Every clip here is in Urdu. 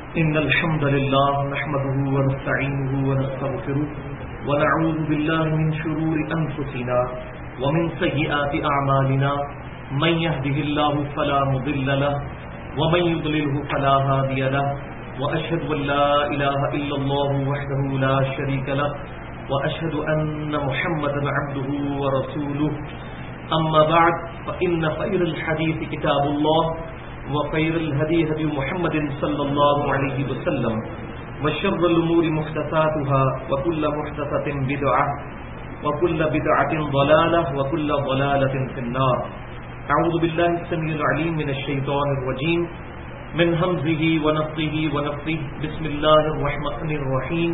إن الحمد لله نحمده ونستعينه ونستغفره ونعوذ بالله من شرور أنفسنا ومن سيئات أعمالنا من يهده الله فلا مضل له ومن يضلله فلا هادي له وأشهد أن لا إله إلا الله وحده لا شريك له وأشهد أن محمدا عبده ورسوله أما بعد فإن خير الحديث كتاب الله وخير الهدي هدي محمد صلى الله عليه وسلم وشر الأمور محدثاتها وكل محدثة بدعة وكل بدعة ضلالة وكل ضلالة في النار. أعوذ بالله السميع العليم من الشيطان الرجيم من همزه ونفخه ونفثه. بسم الله الرحمن الرحيم.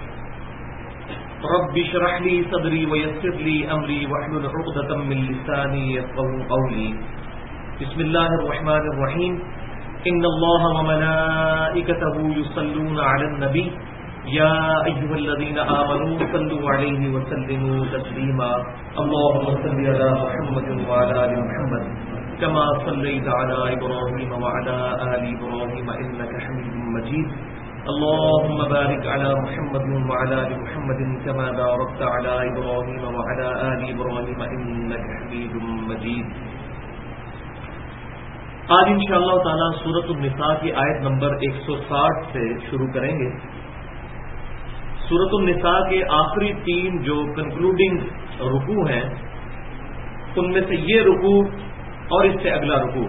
رب اشرح لي صدري ويسر لي أمري واحلل عقدة من لساني يفقهوا قولي. بسم الله الرحمن الرحيم. إن الله وملائكته يصلون على النبي يا أيها الذين آمنوا صلوا عليه وسلموا تسليما. اللهم صل على محمد وعلى آل محمد كما صليت على إبراهيم وعلى آل إبراهيم إنك حميد مجيد. اللهم بارك على محمد وعلى آل محمد كما باركت على إبراهيم وعلى آل إبراهيم إنك حميد مجيد. آج انشاءاللہ تعالی سورۃ النساء کی آیت نمبر 160 سے شروع کریں گے. سورۃ النساء کے آخری 3 جو کنکلوڈنگ رکوع ہیں ان میں سے یہ رکوع اور اس سے اگلا رکوع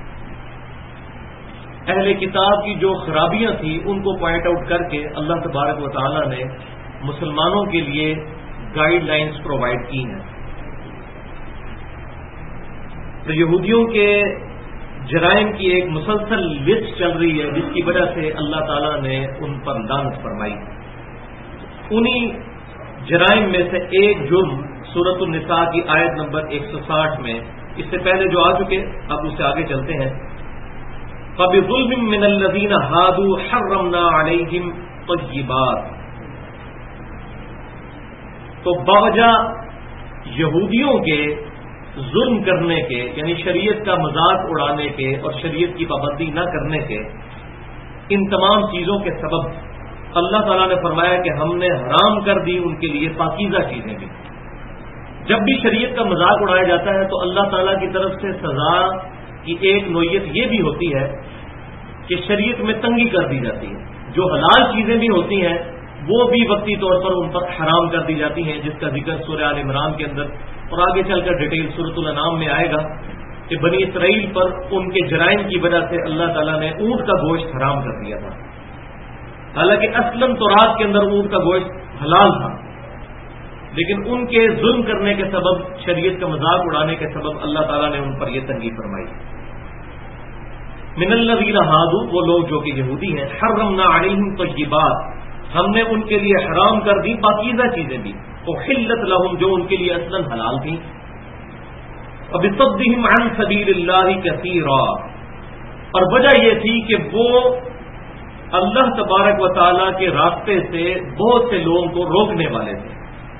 اہل کتاب کی جو خرابیاں تھیں ان کو پوائنٹ آؤٹ کر کے اللہ تبارک و تعالی نے مسلمانوں کے لیے گائیڈ لائنز پرووائڈ کی ہیں. تو یہودیوں کے جرائم کی ایک مسلسل لسٹ چل رہی ہے جس کی وجہ سے اللہ تعالیٰ نے ان پر لعنت فرمائی. انہی جرائم میں سے ایک جرم سورۃ النساء کی آیت نمبر 160 میں اس سے پہلے جو آ چکے اب اس سے آگے چلتے ہیں. فَبِظُلْمٍ مِّنَ الَّذِينَ هَادُوا حَرَّمْنَا عَلَيْهِمْ طَيِّبَاتٍ. تو بوجہ یہودیوں کے ظلم کرنے کے یعنی شریعت کا مذاق اڑانے کے اور شریعت کی پابندی نہ کرنے کے ان تمام چیزوں کے سبب اللہ تعالیٰ نے فرمایا کہ ہم نے حرام کر دی ان کے لیے پاکیزہ چیزیں بھی. جب بھی شریعت کا مذاق اڑایا جاتا ہے تو اللہ تعالیٰ کی طرف سے سزا کی ایک نوعیت یہ بھی ہوتی ہے کہ شریعت میں تنگی کر دی جاتی ہے. جو حلال چیزیں بھی ہوتی ہیں وہ بھی وقتی طور پر ان پر حرام کر دی جاتی ہیں جس کا ذکر سورہ آل عمران کے اندر اور آگے چل کر ڈیٹیل سورۃ الانعام میں آئے گا کہ بنی اسرائیل پر ان کے جرائم کی وجہ سے اللہ تعالیٰ نے اونٹ کا گوشت حرام کر دیا تھا. حالانکہ اصلاً تورات کے اندر اونٹ کا گوشت حلال تھا لیکن ان کے ظلم کرنے کے سبب شریعت کا مذاق اڑانے کے سبب اللہ تعالیٰ نے ان پر یہ تنگی فرمائی. من الذین ہادوا وہ لوگ جو کہ یہودی ہیں حرمنا علیہم طیبات ہم نے ان کے لیے حرام کر دی پاکیزہ چیزیں بھی احلت لہم جو ان کے لیے اصلاً حلال تھیں. وبصدہم عن سبیل اللہ کثیرا اور وجہ یہ تھی کہ وہ اللہ تبارک و تعالی کے راستے سے بہت سے لوگوں کو روکنے والے تھے.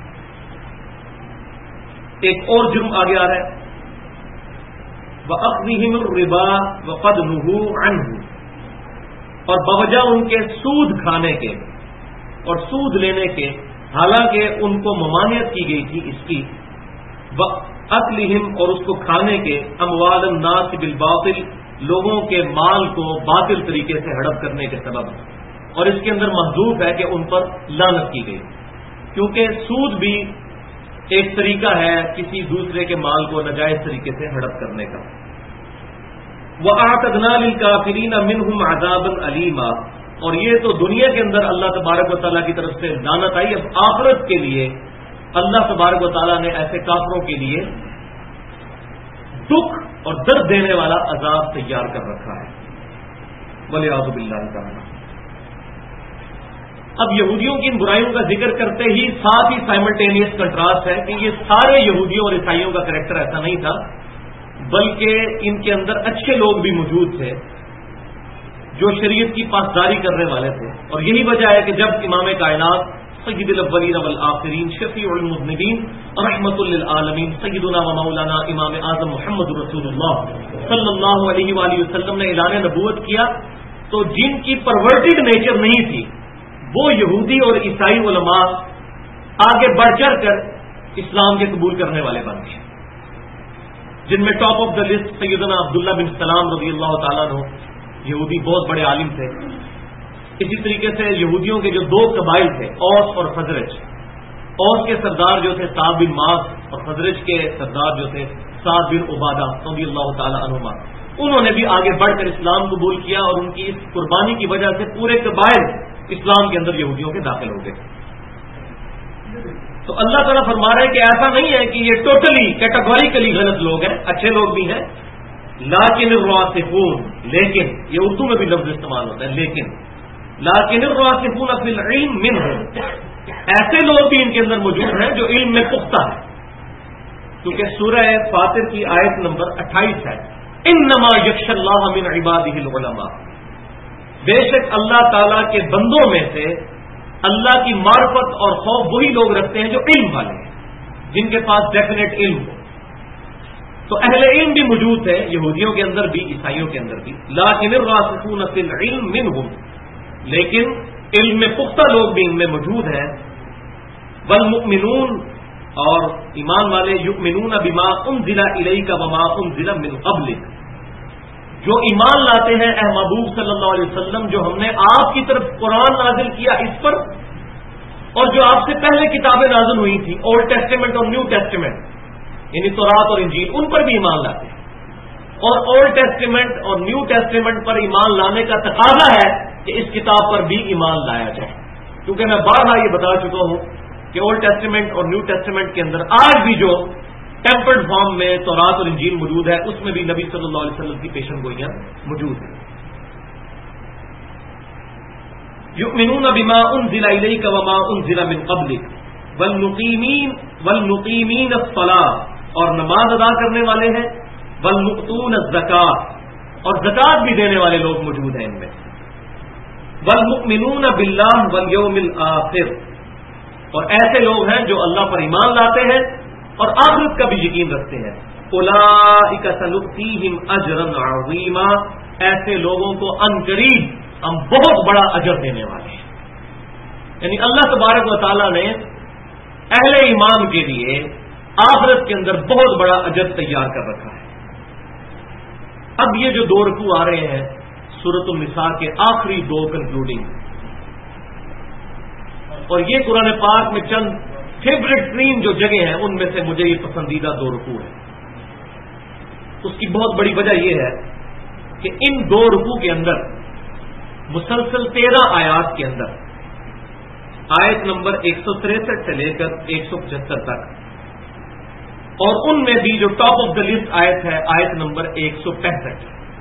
ایک اور جرم آگے آ رہا ہے وَأَخْذِهِمُ الرِّبَا وَقَدْ نُهُوا عَنْهُ اور بوجہ ان کے سود کھانے کے اور سود لینے کے حالانکہ ان کو ممانعت کی گئی تھی اس کی وَأَكْلِهِمْ اور اس کو کھانے کے اموال الناس بالباطل لوگوں کے مال کو باطل طریقے سے ہڑپ کرنے کے سبب. اور اس کے اندر محذوف ہے کہ ان پر لعنت کی گئی کیونکہ سود بھی ایک طریقہ ہے کسی دوسرے کے مال کو ناجائز طریقے سے ہڑپ کرنے کا. وَأَعْتَدْنَا لِلْكَافِرِينَ مِنْهُمْ عَذَابًا أَلِيمًا اور یہ تو دنیا کے اندر اللہ تبارک و تعالیٰ کی طرف سے لعنت آئی. اب آخرت کے لیے اللہ تبارک و تعالیٰ نے ایسے کافروں کے لیے دکھ اور درد دینے والا عذاب تیار کر رکھا ہے. وَلِعِياذُ بِاللَّهِ تَعَالَىٰ. اب یہودیوں کی ان برائیوں کا ذکر کرتے ہی ساتھ ہی سائملٹینیس کنٹراسٹ ہے کہ یہ سارے یہودیوں اور عیسائیوں کا کریکٹر ایسا نہیں تھا بلکہ ان کے اندر اچھے لوگ بھی موجود تھے جو شریعت کی پاسداری کرنے والے تھے. اور یہی وجہ ہے کہ جب امام کائنات سید الاولین والآخرین شفیع المذنبین رحمت للعالمین سیدنا و مولانا امام اعظم محمد رسول اللہ صلی اللہ علیہ وآلہ وسلم نے اعلان نبوت کیا تو جن کی پرورٹڈ نیچر نہیں تھی وہ یہودی اور عیسائی علماء آگے بڑھ چڑھ کر اسلام کے قبول کرنے والے بن گئے، جن میں ٹاپ آف دا لسٹ سیدنا عبداللہ بن سلام رضی اللہ تعالیٰ عنہ، یہودی بہت بڑے عالم تھے۔ اسی طریقے سے یہودیوں کے جو دو قبائل تھے، اوس اور خزرج، اوس کے سردار جو تھے سعد بن معاذ اور خزرج کے سردار جو تھے سعد بن عبادہ رضی اللہ تعالیٰ عنہما، انہوں نے بھی آگے بڑھ کر اسلام قبول کیا اور ان کی اس قربانی کی وجہ سے پورے قبائل اسلام کے اندر یہودیوں کے داخل ہو گئے۔ تو اللہ تعالیٰ فرما رہے ہیں کہ ایسا نہیں ہے کہ یہ ٹوٹلی کیٹاگوریکلی غلط لوگ ہیں، اچھے لوگ بھی ہیں، لیکن الراسخون، لیکن یہ اردو میں بھی لفظ استعمال ہوتا ہے لیکن الراسخون فی العلم منہم، ایسے لوگ بھی ان کے اندر موجود ہیں جو علم میں پختہ ہیں، کیونکہ سورہ فاطر کی آیت نمبر 28 ہے، انما یخشی اللہ من عبادہ العلماء، بے شک اللہ تعالیٰ کے بندوں میں سے اللہ کی معرفت اور خوف وہی لوگ رکھتے ہیں جو علم والے ہیں، جن کے پاس ڈیفینیٹ علم ہو۔ تو اہل علم بھی موجود ہے یہودیوں کے اندر بھی، عیسائیوں کے اندر بھی، لیکن الراسخون فی العلم منہم، لیکن علم میں پختہ لوگ بھی ان میں موجود ہیں، والمؤمنون، اور ایمان والے، یؤمنون بما انزل الیک وما انزل من قبلک، جو ایمان لاتے ہیں اے محبوب صلی اللہ علیہ وسلم جو ہم نے آپ کی طرف قرآن نازل کیا اس پر، اور جو آپ سے پہلے کتابیں نازل ہوئی تھیں، اولڈ ٹیسٹیمنٹ اور نیو ٹیسٹیمنٹ، یعنی تورات اور انجیل، ان پر بھی ایمان لاتے ہیں۔ اور اولڈ ٹیسٹیمنٹ اور نیو ٹیسٹیمنٹ پر ایمان لانے کا تقاضا ہے کہ اس کتاب پر بھی ایمان لایا جائے، کیونکہ میں بارہا یہ بتا چکا ہوں کہ اولڈ ٹیسٹیمنٹ اور نیو ٹیسٹیمنٹ کے اندر آج بھی جو ٹیمپرڈ فارم میں تورات اور انجیل موجود ہے، اس میں بھی نبی صلی اللہ علیہ وسلم کی پیشن گوئیاں موجود ہیں۔ یؤمنون بما انزل الیک وما انزل من قبلک والمقیمین الصلاۃ، اور نماز ادا کرنے والے ہیں، والمؤتون الزکاۃ، اور زکات بھی دینے والے لوگ موجود ہیں ان میں، والمؤمنون باللہ والیوم الآخر، اور ایسے لوگ ہیں جو اللہ پر ایمان لاتے ہیں اور آخرت کا بھی یقین رکھتے ہیں۔ اولئک سنؤتیہم اجرا عظیما، ایسے لوگوں کو ان قریب ہم بہت بڑا اجر دینے والے ہیں۔ یعنی اللہ تبارک و تعالیٰ نے اہل ایمان کے لیے آخرت کے اندر بہت بڑا اجر تیار کر رکھا ہے۔ اب یہ جو دو رکوع آ رہے ہیں سورۃ النساء کے آخری دو کنکلوڈنگ، اور یہ قرآن پاک میں چند فیوریٹ ترین جو جگہ ہیں ان میں سے مجھے یہ پسندیدہ دو رکوع ہے۔ اس کی بہت بڑی وجہ یہ ہے کہ ان دو رکوع کے اندر مسلسل 13 آیات کے اندر، آیت نمبر 163 سے لے کر 175 تک، اور ان میں بھی جو ٹاپ آف دا لسٹ آیت ہے آیت نمبر 165،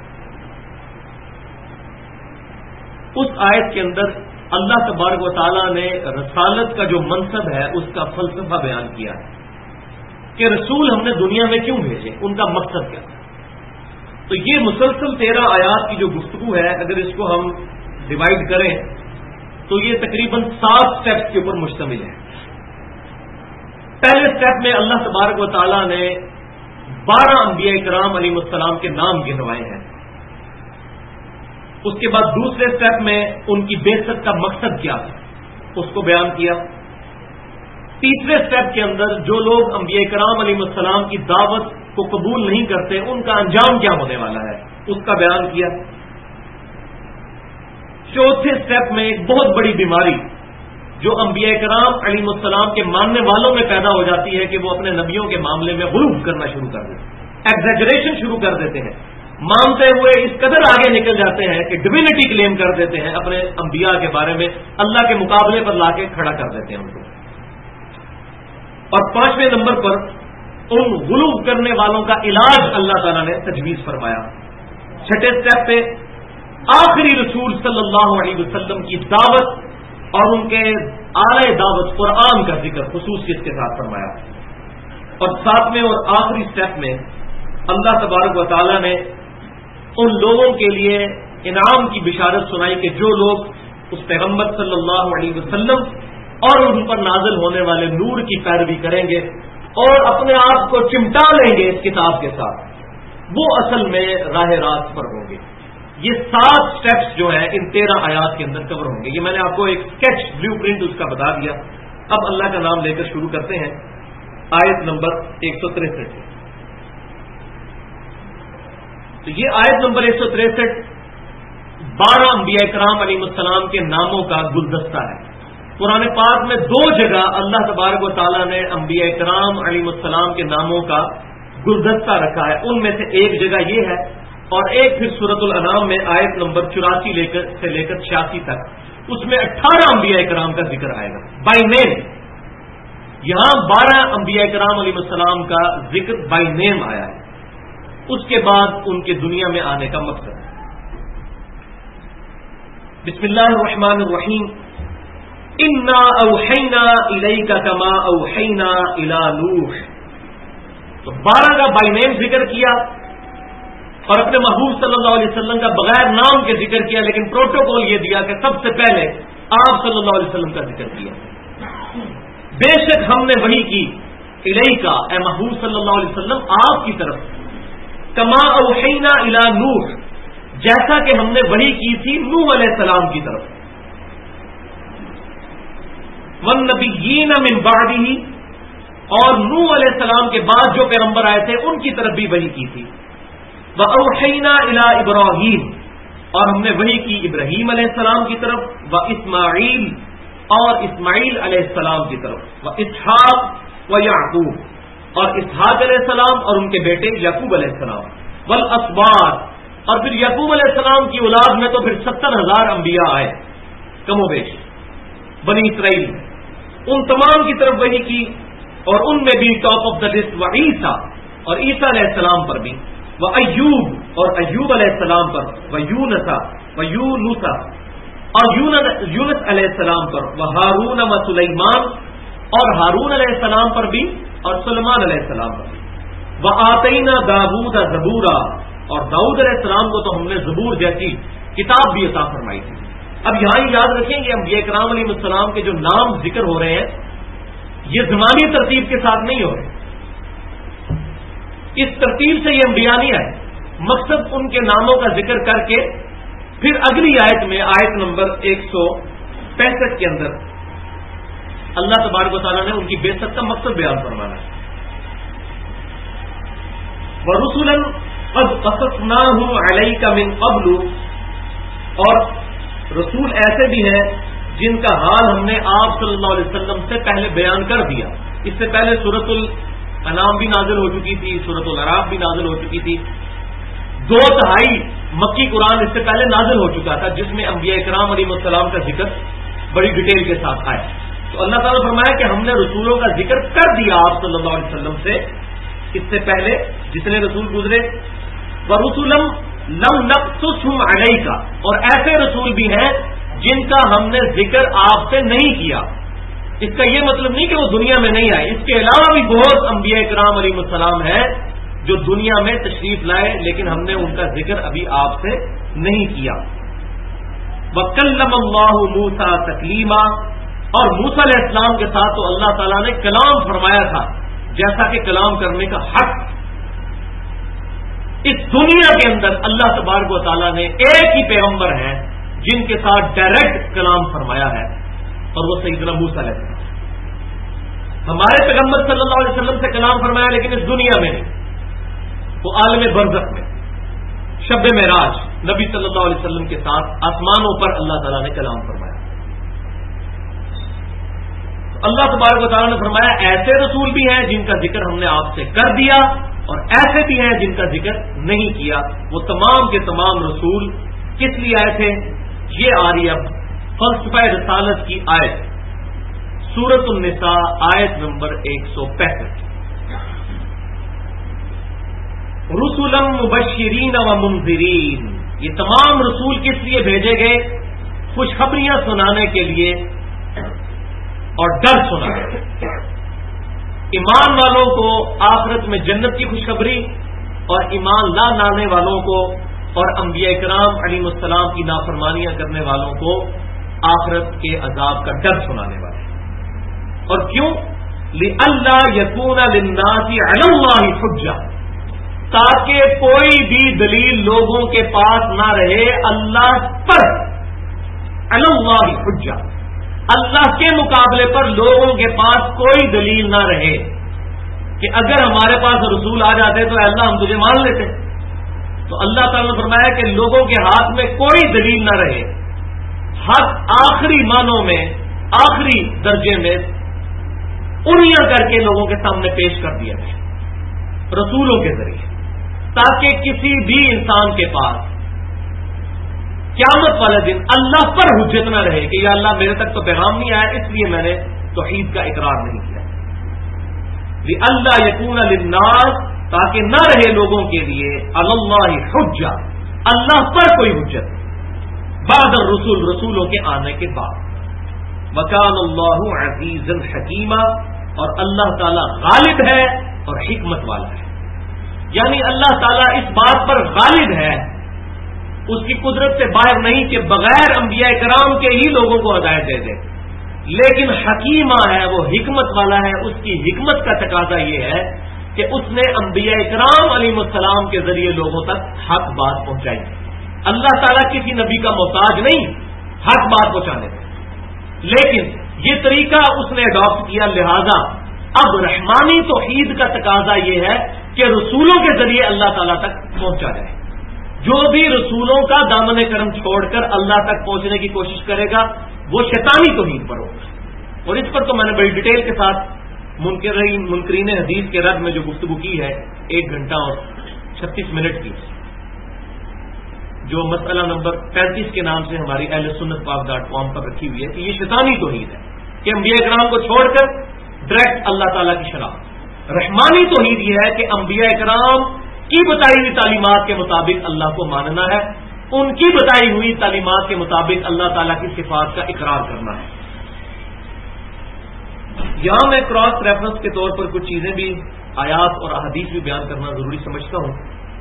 اس آیت کے اندر اللہ تبارک و تعالیٰ نے رسالت کا جو منصب ہے اس کا فلسفہ بیان کیا ہے کہ رسول ہم نے دنیا میں کیوں بھیجے، ان کا مقصد کیا تھا۔ تو یہ مسلسل 13 آیات کی جو گفتگو ہے، اگر اس کو ہم ڈیوائڈ کریں تو یہ تقریباً 7 سٹیپس کے اوپر مشتمل ہے۔ پہلے سٹیپ میں اللہ تبارک و تعالیٰ نے 12 انبیاء کرام علیہ السلام کے نام گنوائے ہیں۔ اس کے بعد دوسرے سٹیپ میں ان کی بعثت کا مقصد کیا تھا اس کو بیان کیا۔ تیسرے سٹیپ کے اندر جو لوگ انبیاء کرام علیہ السلام کی دعوت کو قبول نہیں کرتے ان کا انجام کیا ہونے والا ہے اس کا بیان کیا۔ چوتھے سٹیپ میں ایک بہت بڑی بیماری جو انبیاء کرام علیہ السلام کے ماننے والوں میں پیدا ہو جاتی ہے کہ وہ اپنے نبیوں کے معاملے میں غلو کرنا شروع کر دیتے ہیں، ایگزیجریشن شروع کر دیتے ہیں، مانتے ہوئے اس قدر آگے نکل جاتے ہیں کہ ڈوینٹی کلیم کر دیتے ہیں اپنے انبیاء کے بارے میں، اللہ کے مقابلے پر لا کے کھڑا کر دیتے ہیں ان کو۔ اور 5ویں نمبر پر ان غلو کرنے والوں کا علاج اللہ تعالیٰ نے تجویز فرمایا۔ 6 سٹیپ پہ آخری رسول صلی اللہ علیہ وسلم کی دعوت اور ان کے اعلی دعوت قرآن کا ذکر خصوصیت کے ساتھ فرمایا۔ اور 7ویں اور آخری سٹیپ میں اللہ تبارک و تعالیٰ نے ان لوگوں کے لیے انعام کی بشارت سنائی کہ جو لوگ اس پیغمبر صلی اللہ علیہ وسلم اور ان پر نازل ہونے والے نور کی پیروی کریں گے اور اپنے آپ کو چمٹا لیں گے اس کتاب کے ساتھ، وہ اصل میں راہ راست پر ہوں گے، یہ 7 سٹیپس جو ہیں ان 13 آیات کے اندر کور ہوں گے. یہ میں نے آپ کو ایک اسکیچ بلیو پرنٹ اس کا بتا دیا. اب اللہ کا نام لے کر شروع کرتے ہیں آیت نمبر 163 سے. تو یہ آیت نمبر 163 12 انبیاء کرام علیہ السلام کے ناموں کا گلدستہ ہے. قرآن پاک میں 2 جگہ اللہ تبارک و تعالیٰ نے انبیاء کرام علیہ السلام کے ناموں کا گلدستہ رکھا ہے. ان میں سے ایک جگہ یہ ہے اور ایک پھر سورۃ الانعام میں آیت نمبر 84 سے لے کر 86 تک. اس میں 18 انبیاء کرام کا ذکر آئے گا بائی نیم. یہاں 12 انبیاء کرام علیہ السلام کا ذکر بائی نیم آیا ہے. اس کے بعد ان کے دنیا میں آنے کا مقصد ہے. بسم اللہ الرحمن الرحیم. انا اوحینا الیک کما اوحینا الی نوح. تو 12 کا بائی نیم ذکر کیا اور اپنے محبوب صلی اللہ علیہ وسلم کا بغیر نام کے ذکر کیا, لیکن پروٹوکول یہ دیا کہ سب سے پہلے آپ صلی اللہ علیہ وسلم کا ذکر کیا. بے شک ہم نے وحی کی الیک اے محبوب صلی اللہ علیہ وسلم آپ کی طرف, کما اوحینا الی نوح جیسا کہ ہم نے وحی کی تھی نوح علیہ السلام کی طرف, والنبیین من بعدہ اور نوح علیہ السلام کے بعد جو پیغمبر آئے تھے ان کی طرف بھی وحی کی تھی. وَأَوْحَيْنَا إِلَىٰ إِبْرَاهِيمَ اور ہم نے وحی کی ابراہیم علیہ السلام کی طرف, وَإِسْمَاعِيل اور اسماعیل علیہ السلام کی طرف, وَإِسْحَاقَ وَيَعْقُوبَ اور اسحاق علیہ السلام اور ان کے بیٹے یعقوب علیہ السلام, وَالْأَسْبَاطِ اور پھر یعقوب علیہ السلام کی اولاد میں تو پھر 70,000 انبیاء آئے کم و بیش بنی اسرائیل میں, ان تمام کی طرف وحی کی. اور ان میں بھی ٹاپ آف دا لسٹ وعیسیٰ اور عیسیٰ علیہ السلام پر بھی, وَأَيُّوب اور ایوب علیہ السلام پر, وَيُونُسَ اور یونس علیہ السلام پر, وَهَارُونَ وَسُلَيْمَانَ اور ہارون علیہ السلام پر بھی اور سلیمان علیہ السلام پر بھی, وَآتَيْنَا دَاوُودَ زَبُورًا اور داؤد علیہ السلام کو تو ہم نے زبور جیسی کتاب بھی عطا فرمائی تھی. اب یہاں یاد رکھیں یہ انبیاء کرام علیہ السلام کے جو نام ذکر ہو رہے ہیں یہ زمانی ترتیب کے ساتھ نہیں ہو رہے, اس ترتیب سے یہ انبیاء نہیں آئے. مقصد ان کے ناموں کا ذکر کر کے پھر اگلی آیت میں آیت نمبر 165 کے اندر اللہ تبارک و تعالیٰ نے ان کی بعثت کا مقصد بیان فرمانا ہے. وَرُسُلًا قَدْ قَصَصْنَاهُمْ عَلَيْكَ مِنْ قَبْلُ اور رسول ایسے بھی ہیں جن کا حال ہم نے آپ صلی اللہ علیہ وسلم سے پہلے بیان کر دیا. اس سے پہلے سورۃ الانعام بھی نازل ہو چکی تھی, سورۃ الاعراف بھی نازل ہو چکی تھی. 2/3 مکی قرآن اس سے پہلے نازل ہو چکا تھا جس میں انبیاء کرام علیہ السلام کا ذکر بڑی ڈیٹیل کے ساتھ آیا. تو اللہ تعالیٰ فرمایا کہ ہم نے رسولوں کا ذکر کر دیا آپ صلی اللہ علیہ وسلم سے اس سے پہلے جتنے رسول گزرے. وَرُسُلًا لَمْ نَقْصُصْهُمْ عَلَيْكَ اور ایسے رسول بھی ہیں جن کا ہم نے ذکر آپ سے نہیں کیا. اس کا یہ مطلب نہیں کہ وہ دنیا میں نہیں آئے, اس کے علاوہ بھی بہت انبیاء کرام علیہ السلام ہیں جو دنیا میں تشریف لائے لیکن ہم نے ان کا ذکر ابھی آپ سے نہیں کیا. وَكَلَّمَ اللَّهُ مُوسَىٰ تَكْلِيمًا اور موسیٰ علیہ السلام کے ساتھ تو اللہ تعالیٰ نے کلام فرمایا تھا جیسا کہ کلام کرنے کا حق اس دنیا کے اندر اللہ تبارک و تعالیٰ نے ایک ہی پیغمبر ہیں جن کے ساتھ ڈائریکٹ کلام فرمایا ہے اور وہ سیدنا موسیٰ علیہ السلام. ہمارے پیغمبر صلی اللہ علیہ وسلم سے کلام فرمایا لیکن اس دنیا میں نہیں, وہ عالم برزخ میں شب معراج نبی صلی اللہ علیہ وسلم کے ساتھ آسمانوں پر اللہ تعالیٰ نے کلام فرمایا. اللہ تبارک و تعالیٰ نے فرمایا ایسے رسول بھی ہیں جن کا ذکر ہم نے آپ سے کر دیا اور ایسے بھی ہیں جن کا ذکر نہیں کیا. وہ تمام کے تمام رسول کس لیے آئے تھے؟ یہ آ رہی اب فلسفہ رسالت کی آیت سورۃ النساء آیت نمبر 165. رسلا مبشرین و منذرین, یہ تمام رسول کس لیے بھیجے گئے؟ خوشخبریاں سنانے کے لیے اور ڈر سنانے. ایمان والوں کو آخرت میں جنت کی خوشخبری اور ایمان لا لانے والوں کو اور انبیاء کرام علیہ السلام کی نافرمانیاں کرنے والوں کو آخرت کے عذاب کا ڈر سنانے والے. اور کیوں؟ لِأَلَّا يَكُونَ لِلنَّاسِ عَلَى اللَّهِ حُجَّةٌ تاکہ کوئی بھی دلیل لوگوں کے پاس نہ رہے اللہ پر، اللہ حجہ، اللہ کے مقابلے پر لوگوں کے پاس کوئی دلیل نہ رہے کہ اگر ہمارے پاس رسول آ جاتے تو اللہ ہم تجھے مان لیتے. تو اللہ تعالیٰ نے فرمایا کہ لوگوں کے ہاتھ میں کوئی دلیل نہ رہے، حق آخری معنوں میں، آخری درجے میں انیاں کر کے لوگوں کے سامنے پیش کر دیا گیا رسولوں کے ذریعے، تاکہ کسی بھی انسان کے پاس قیامت والے دن اللہ پر حجت نہ رہے کہ یا اللہ میرے تک تو پیغام نہیں آیا، اس لیے میں نے توحید کا اقرار نہیں کیا. اللہ یکون للناس، تاکہ نہ رہے لوگوں کے لیے اللہ حجہ، اللہ پر کوئی حجت بعد الرسول، رسولوں کے آنے کے بعد. وکان اللہ عزیزا حکیما، اور اللہ تعالی غالب ہے اور حکمت والا ہے. یعنی اللہ تعالیٰ اس بات پر غالب ہے، اس کی قدرت سے باہر نہیں کہ بغیر انبیاء کرام کے ہی لوگوں کو ہدایت دے دے، لیکن حکیمہ ہے، وہ حکمت والا ہے. اس کی حکمت کا تقاضا یہ ہے کہ اس نے انبیاء کرام علیہ السلام کے ذریعے لوگوں تک حق بات پہنچائی. اللہ تعالیٰ کسی نبی کا محتاج نہیں حق بات پہنچانے میں، لیکن یہ طریقہ اس نے اڈاپٹ کیا. لہذا اب رحمانی توحید کا تقاضا یہ ہے کہ رسولوں کے ذریعے اللہ تعالیٰ تک پہنچا جائے. جو بھی رسولوں کا دامن کرم چھوڑ کر اللہ تک پہنچنے کی کوشش کرے گا وہ شیطانی توحید پر ہوگا. اور اس پر تو میں نے بڑی ڈیٹیل کے ساتھ منکرین حدیث کے رد میں جو گفتگو کی ہے 1 گھنٹہ اور 36 منٹ کی، جو مسئلہ نمبر 35 کے نام سے ہماری اہل سنت پاک.com پر رکھی ہوئی ہے کہ یہ شیطانی توحید ہے کہ انبیاء کرام کو چھوڑ کر ڈائریکٹ اللہ تعالیٰ کی شناخت. رحمانی توحید یہ ہے کہ انبیاء کرام کی بتائی ہوئی تعلیمات کے مطابق اللہ کو ماننا ہے، ان کی بتائی ہوئی تعلیمات کے مطابق اللہ تعالیٰ کی صفات کا اقرار کرنا ہے. یہاں میں کراس ریفرنس کے طور پر کچھ چیزیں بھی، آیات اور احادیث بھی بیان کرنا ضروری سمجھتا ہوں.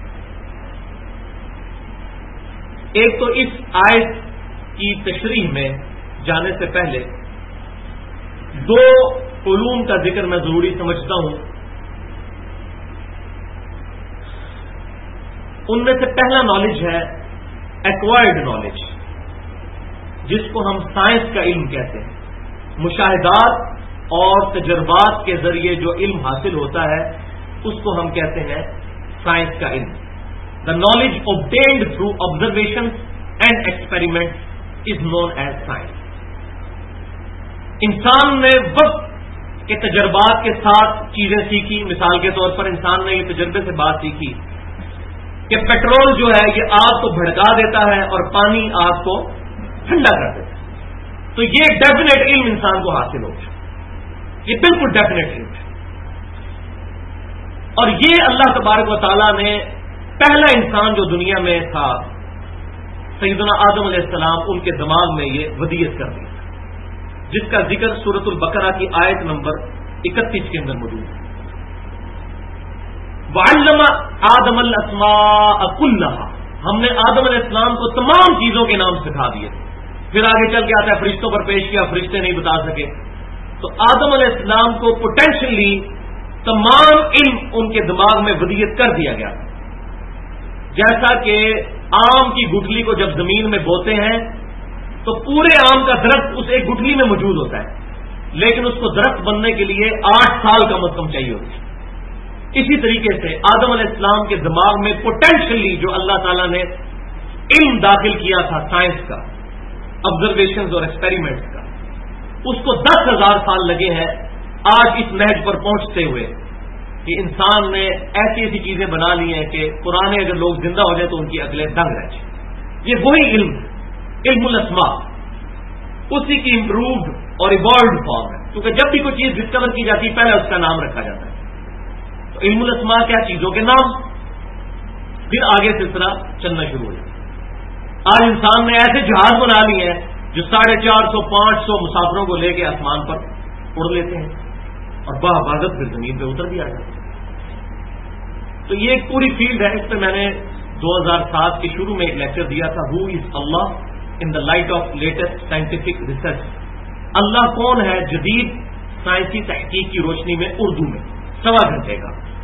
ایک تو اس آیت کی تشریح میں جانے سے پہلے 2 علوم کا ذکر میں ضروری سمجھتا ہوں. ان میں سے پہلا نالج ہے ایکوائرڈ نالج، جس کو ہم سائنس کا علم کہتے ہیں. مشاہدات اور تجربات کے ذریعے جو علم حاصل ہوتا ہے اس کو ہم کہتے ہیں سائنس کا علم. The knowledge obtained through observations and experiments is known as science. انسان نے وقت کے تجربات کے ساتھ چیزیں سیکھی. مثال کے طور پر انسان نے یہ تجربے سے بات سیکھی کہ پیٹرول جو ہے یہ آگ کو بھڑکا دیتا ہے اور پانی آگ کو ٹھنڈا کر دیتا ہے. تو یہ ڈیفینیٹ علم انسان کو حاصل ہو گیا، یہ بالکل ڈیفینیٹ علم ہے. اور یہ اللہ تبارک و تعالیٰ نے پہلا انسان جو دنیا میں تھا سیدنا آدم علیہ السلام، ان کے دماغ میں یہ ودیت کر دی، جس کا ذکر سورۃ البقرہ کی آیت نمبر 31 کے اندر موجود ہے. وَعَلَّمَ آدَمَ الْأَسْمَاءَ كُلَّهَا، ہم نے آدم علیہ السلام کو تمام چیزوں کے نام سکھا دیے. پھر آگے چل کے آتا ہے فرشتوں پر پیش کیا، فرشتے نہیں بتا سکے. تو آدم علیہ السلام کو پوٹینشلی تمام علم ان کے دماغ میں ودیت کر دیا گیا. جیسا کہ آم کی گٹھلی کو جب زمین میں بوتے ہیں تو پورے آم کا درخت اس ایک گٹھلی میں موجود ہوتا ہے، لیکن اس کو درخت بننے کے لیے 8 سال کم از کم چاہیے ہوتی ہے. اسی طریقے سے آدم علیہ السلام کے دماغ میں پوٹینشلی جو اللہ تعالیٰ نے علم داخل کیا تھا سائنس کا، آبزرویشنز اور ایکسپیریمنٹس کا، اس کو 10,000 سال لگے ہیں آج اس نہج پر پہنچتے ہوئے کہ انسان نے ایسی ایسی چیزیں بنا لی ہیں کہ پرانے اگر لوگ زندہ ہو جائیں تو ان کی عقلیں دنگ رہ جائیں. یہ وہی علم ہے، علم الاسماء، اسی کی امپرووڈ اور ایوالوڈ فارم ہے. کیونکہ جب بھی کوئی چیز ڈسکور کی جاتی ہے پہلے اس کا نام رکھا جاتا ہے. تو علم الاسماء کیا؟ چیزوں کے نام. پھر آگے سلسلہ چلنا شروع ہو جاتا ہے. آج انسان نے ایسے جہاز بنا لیے ہیں جو 450-500 مسافروں کو لے کے آسمان پر اڑ لیتے ہیں اور بحفاظت پھر زمین پہ اتر بھی آ جاتے ہیں. تو یہ ایک پوری فیلڈ ہے. اس پہ میں نے 2007 کے شروع میں ایک لیکچر دیا تھا، who is Allah in the light of latest scientific research. اللہ کون ہے جدید سائنسی تحقیق کی روشنی میں، اردو میں 1.25 گھنٹے کا.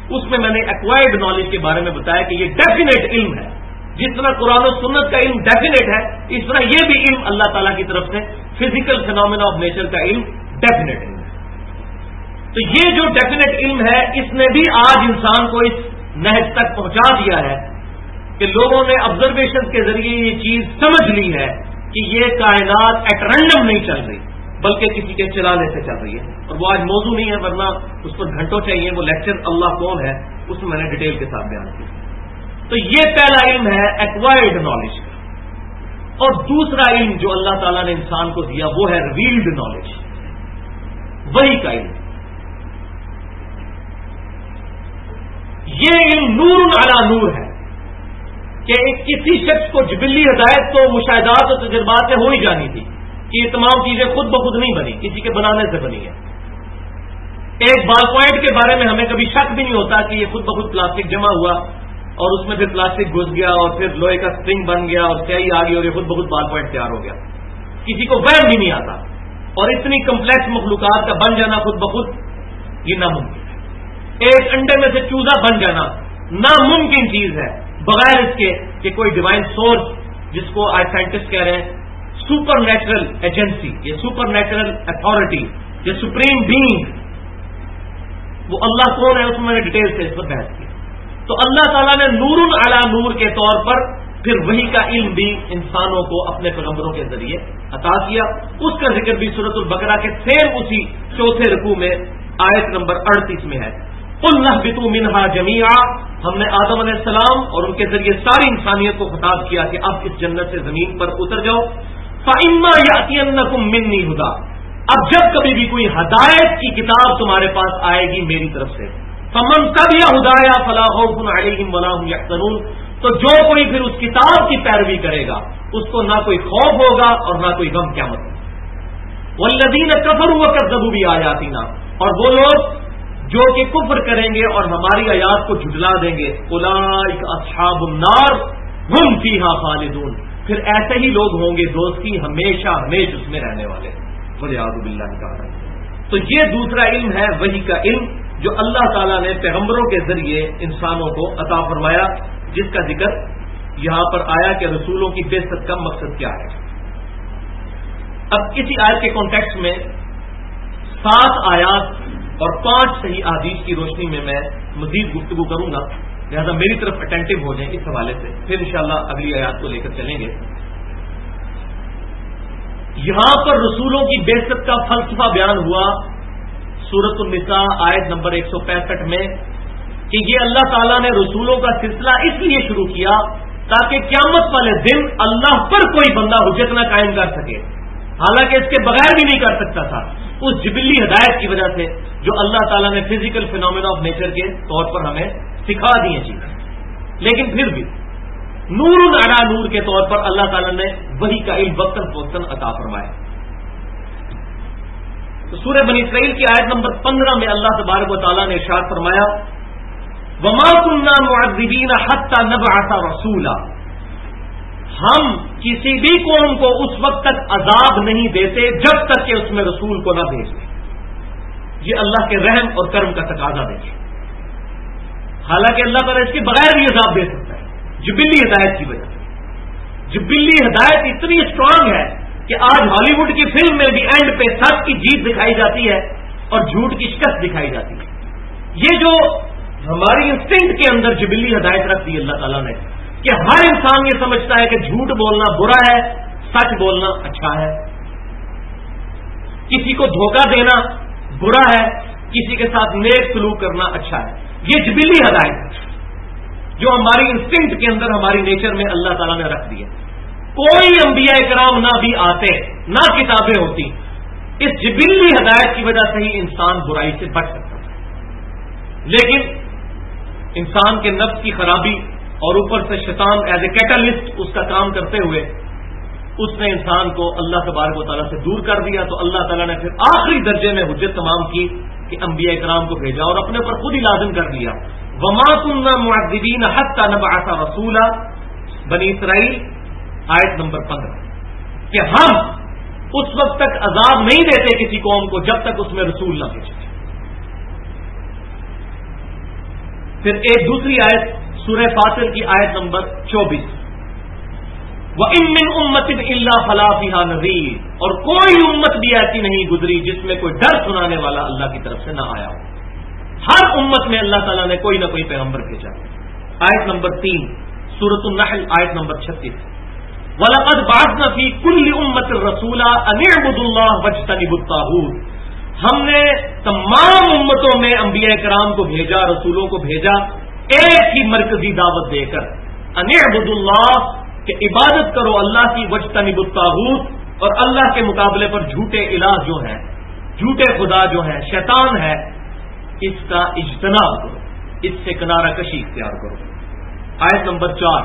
اس میں میں نے ایکوائرڈ نالج کے بارے میں بتایا کہ یہ ڈیفینیٹ علم ہے. جس طرح قرآن و سنت کا علم ڈیفینیٹ ہے، اس طرح یہ بھی علم اللہ تعالیٰ کی طرف سے فزیکل فینومینا آف نیچر کا علم ڈیفینیٹ علم ہے. تو یہ جو ڈیفینیٹ علم ہے اس نے بھی آج انسان کو اس نہج تک پہنچا دیا ہے کہ لوگوں نے آبزرویشن کے ذریعے یہ چیز سمجھ لی ہے کہ یہ کائنات ایٹ رینڈم نہیں چل رہی بلکہ کسی کے چلانے سے چل رہی ہے. اور وہ آج موضوع نہیں ہے ورنہ اس پر گھنٹوں چاہیے. وہ لیکچر اللہ کون ہے اس میں نے ڈیٹیل کے ساتھ بیان کیا. تو یہ پہلا علم ہے ایکوائرڈ نالج کا. اور دوسرا علم جو اللہ تعالیٰ نے انسان کو دیا وہ ہے ریویلڈ نالج، وہی کا علم. یہ علم نور علی نور ہے کہ کسی شخص کو جبلی ہدایت تو مشاہدات اور تجربات سے ہو ہی جانی تھی کہ یہ تمام چیزیں خود بخود نہیں بنی، کسی کے بنانے سے بنی ہے. ایک بال پوائنٹ کے بارے میں ہمیں کبھی شک بھی نہیں ہوتا کہ یہ خود بخود پلاسٹک جمع ہوا اور اس میں پھر پلاسٹک گھس گیا اور پھر لوہے کا سپرنگ بن گیا اور سیاہی آ گئی اور یہ خود بخود بال پوائنٹ تیار ہو گیا. کسی کو وہم بھی نہیں آتا. اور اتنی کمپلیکس مخلوقات کا بن جانا خود بخود یہ ناممکن ہے. ایک انڈے میں سے چوزا بن جانا ناممکن چیز ہے بغیر اس کے کہ کوئی ڈیوائن سورس، جس کو آج سائنٹسٹ کہہ رہے ہیں سپر نیچرل ایجنسی، یہ سپر نیچرل اتھارٹی، یہ سپریم بینگ، وہ اللہ کون ہے اس میں نے ڈیٹیل سے اس پر بحث کی. تو اللہ تعالیٰ نے نور علی نور کے طور پر پھر وہی کا علم بھی انسانوں کو اپنے پیغمبروں کے ذریعے عطا کیا. اس کا ذکر بھی سورۃ البقرہ کے سیم اسی چوتھے رکوع میں آیت نمبر 38 میں ہے. قُلْ اهْبِطُوا مِنْهَا جَمِيعًا، ہم نے آدم علیہ السلام اور ان کے ذریعے ساری انسانیت کو خطاب کیا کہ اب اس جنت سے زمین پر اتر جاؤ. فَإِمَّا يَأْتِيَنَّكُم مِّنِّي هُدًى، اب جب کبھی بھی کوئی ہدایت کی کتاب تمہارے پاس آئے گی میری طرف سے، فَمَن تَبِعَ هُدَايَا فَلَا خَوْفٌ عَلَيْهِمْ وَلَا هُمْ يَحْزَنُونَ، تو جو کوئی پھر اس کتاب کی پیروی کرے گا اس کو نہ کوئی خوف ہوگا اور نہ کوئی غم قیامت میں. وَالَّذِينَ كَفَرُوا وَكَذَّبُوا بِآيَاتِنَا، اور وہ لوگ جو کہ کفر کریں گے اور ہماری آیات کو جھٹلا دیں گے، اولئک اصحاب النار ہم فیہا خالدون، پھر ایسے ہی لوگ ہوں گے دوستی ہمیشہ ہمیش اس میں رہنے والے. وَلِعِیاذُ بِاللَّهِ تعالیٰ. تو یہ دوسرا علم ہے وحی کا علم جو اللہ تعالیٰ نے پیغمبروں کے ذریعے انسانوں کو عطا فرمایا، جس کا ذکر یہاں پر آیا کہ رسولوں کی بعثت کا مقصد کیا ہے. اب اسی آیت کے کانٹیکسٹ میں 7 آیات اور 5 صحیح احادیث کی روشنی میں میں مزید گفتگو کروں گا، لہذا میری طرف اٹینٹو ہو جائیں اس حوالے سے، پھر انشاءاللہ اگلی آیات کو لے کر چلیں گے. یہاں پر رسولوں کی بعثت کا فلسفہ بیان ہوا سورۃ النساء آیت نمبر 165 میں کہ یہ اللہ تعالیٰ نے رسولوں کا سلسلہ اس لیے شروع کیا تاکہ قیامت والے دن اللہ پر کوئی بندہ حجت نہ قائم کر سکے، حالانکہ اس کے بغیر بھی نہیں کر سکتا تھا، اس جبلی ہدایت کی وجہ سے جو اللہ تعالیٰ نے فزیکل فینومینا آف نیچر کے طور پر ہمیں سکھا دی ہیں چیزیں. لیکن پھر بھی نور علی نور کے طور پر اللہ تعالیٰ نے وحی کا علم وقتاً فوقتاً عطا فرمایا. تو سورہ بنی اسرائیل کی آیت نمبر 15 میں اللہ تبارک و تعالیٰ نے ارشاد فرمایا وَمَا كُنَّا مُعَذِّبِينَ حَتَّى نَبْعَثَ رَسُولًا، ہم کسی بھی قوم کو اس وقت تک عذاب نہیں دیتے جب تک کہ اس میں رسول کو نہ بھیج دیں. یہ اللہ کے رحم اور کرم کا تقاضا دیکھیں. حالانکہ اللہ تعالیٰ اس کے بغیر بھی عذاب دے سکتا ہے جبلی ہدایت کی وجہ سے. جبلی ہدایت اتنی اسٹرانگ ہے کہ آج ہالی ووڈ کی فلم میں بھی اینڈ پہ سچ کی جیت دکھائی جاتی ہے اور جھوٹ کی شکست دکھائی جاتی ہے. یہ جو ہماری انسٹنکٹ کے اندر جبلی ہدایت رکھ دی اللہ تعالیٰ نے کہ ہر انسان یہ سمجھتا ہے کہ جھوٹ بولنا برا ہے، سچ بولنا اچھا ہے. کسی کو دھوکہ دینا برا ہے، کسی کے ساتھ نیک سلوک کرنا اچھا ہے. یہ جبلی ہدایت ہے جو ہماری انسٹنکٹ کے اندر ہماری نیچر میں اللہ تعالیٰ نے رکھ دی ہے. کوئی انبیاء کرام نہ بھی آتے نہ کتابیں ہوتی، اس جبلی ہدایت کی وجہ سے ہی انسان برائی سے بچ سکتا تھا. لیکن انسان کے نفس کی خرابی اور اوپر سے شیطان ایز اے کیٹالسٹ اس کا کام کرتے ہوئے اس نے انسان کو اللہ تبارک و تعالیٰ سے دور کر دیا. تو اللہ تعالیٰ نے پھر آخری درجے میں حجت تمام کی کہ انبیاء کرام کو بھیجا اور اپنے اوپر خود ہی لازم کر دیا. وَمَا كُنَّا مُعَذِّبِينَ حَتَّى نَبْعَثَ رَسُولًا، بنی اسرائیل آیت نمبر 15، کہ ہم اس وقت تک عذاب نہیں دیتے کسی قوم کو جب تک اس میں رسول نہ بھیجے. پھر ایک دوسری آیت سورہ فاطر کی آیت نمبر 24، وَإِن مِّنْ أُمَّةٍ إِلَّا خَلَا فِيهَا نَذِيرٌ، اور کوئی امت بھی ایسی نہیں گزری جس میں کوئی ڈر سنانے والا اللہ کی طرف سے نہ آیا ہو۔ ہر امت میں اللہ تعالیٰ نے کوئی نہ کوئی پیغمبر بھیجا۔ آیت نمبر 3 سورۃ النحل آیت نمبر 36، وَلَقَدْ بَعَثْنَا فِي كُلِّ أُمَّةٍ رَسُولًا أَنِ اعْبُدُوا اللَّهَ وَاجْتَنِبُوا الطَّاغُوتَ، ہم نے تمام امتوں میں انبیاء کرام کو بھیجا، رسولوں کو بھیجا، ایک ہی مرکزی دعوت دے کر، ان اعبدوا اللہ، کہ عبادت کرو اللہ کی، واجتنبوا الطاغوت، اور اللہ کے مقابلے پر جھوٹے الہ جو ہیں، جھوٹے خدا جو ہیں، شیطان ہے، اس کا اجتناب کرو، اس سے کنارہ کشی اختیار کرو۔ آیت نمبر 4،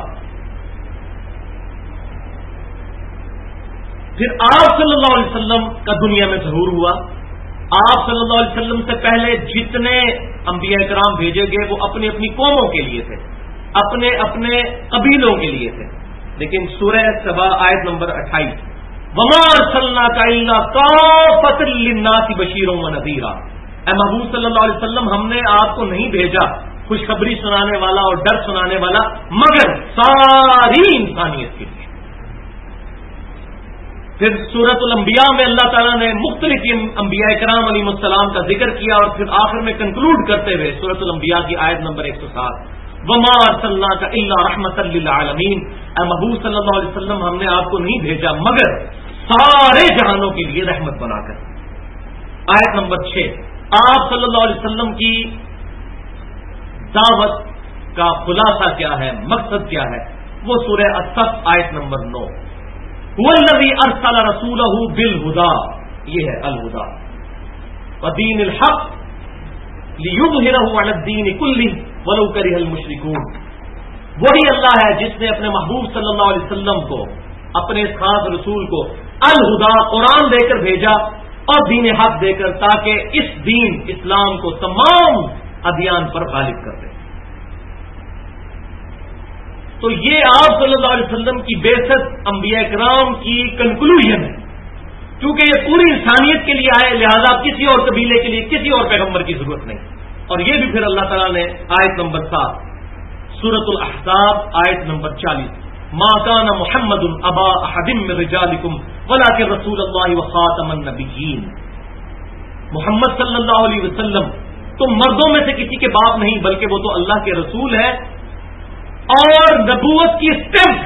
پھر آپ صلی اللہ علیہ وسلم کا دنیا میں ظہور ہوا۔ آپ صلی اللہ علیہ وسلم سے پہلے جتنے انبیاء کرام بھیجے گئے وہ اپنی اپنی قوموں کے لیے تھے، اپنے اپنے قبیلوں کے لیے تھے، لیکن سورہ سبا آیت نمبر 28، وَمَا أَرْسَلْنَاكَ إِلَّا كَافَّةً لِلنَّاسِ بَشِيرًا وَنَذِيرًا، اے محبوب صلی اللہ علیہ وسلم، ہم نے آپ کو نہیں بھیجا خوشخبری سنانے والا اور ڈر سنانے والا مگر ساری انسانیت کے لیے۔ پھر سورۃ الانبیاء میں اللہ تعالیٰ نے مختلف انبیاء کرام علیہ السلام کا ذکر کیا، اور پھر آخر میں کنکلوڈ کرتے ہوئے سورۃ الانبیاء کی آیت نمبر 107، وَمَا أَرْسَلْنَاكَ إِلَّا رَحْمَةً لِّلْعَالَمِينَ، اے محبوب صلی اللہ علیہ وسلم، ہم نے آپ کو نہیں بھیجا مگر سارے جہانوں کے لیے رحمت بنا کر۔ آیت نمبر 6، آپ صلی اللہ علیہ وسلم کی دعوت کا خلاصہ کیا ہے، مقصد کیا ہے، وہ سورہ الصف آیت نمبر 9، هو الذي ارسل رسوله بالهدى، یہ ہے الہدا، ودین الحق لیظہرہ علی الدین کلہ ولو کرہ المشرکون، وہی اللہ ہے جس نے اپنے محبوب صلی اللہ علیہ وسلم کو، اپنے اس خاص رسول کو الہدا قرآن دے کر بھیجا اور دین حق دے کر، تاکہ اس دین اسلام کو تمام ادیان پر غالب کر دے۔ تو یہ آپ صلی اللہ علیہ وسلم کی بعثت انبیاء کرام کی کنکلوژن ہے، کیونکہ یہ پوری انسانیت کے لیے آئے، لہذا کسی اور قبیلے کے لیے کسی اور پیغمبر کی ضرورت نہیں۔ اور یہ بھی پھر اللہ تعالیٰ نے آیت نمبر 7 سورۃ الاحزاب آیت نمبر 40، ما کان محمد ابا احد من رجالکم ولکن رسول اللہ وخاتم النبیین، محمد صلی اللہ علیہ وسلم تم مردوں میں سے کسی کے باپ نہیں بلکہ وہ تو اللہ کے رسول ہے اور نبوت کی اسٹمپ،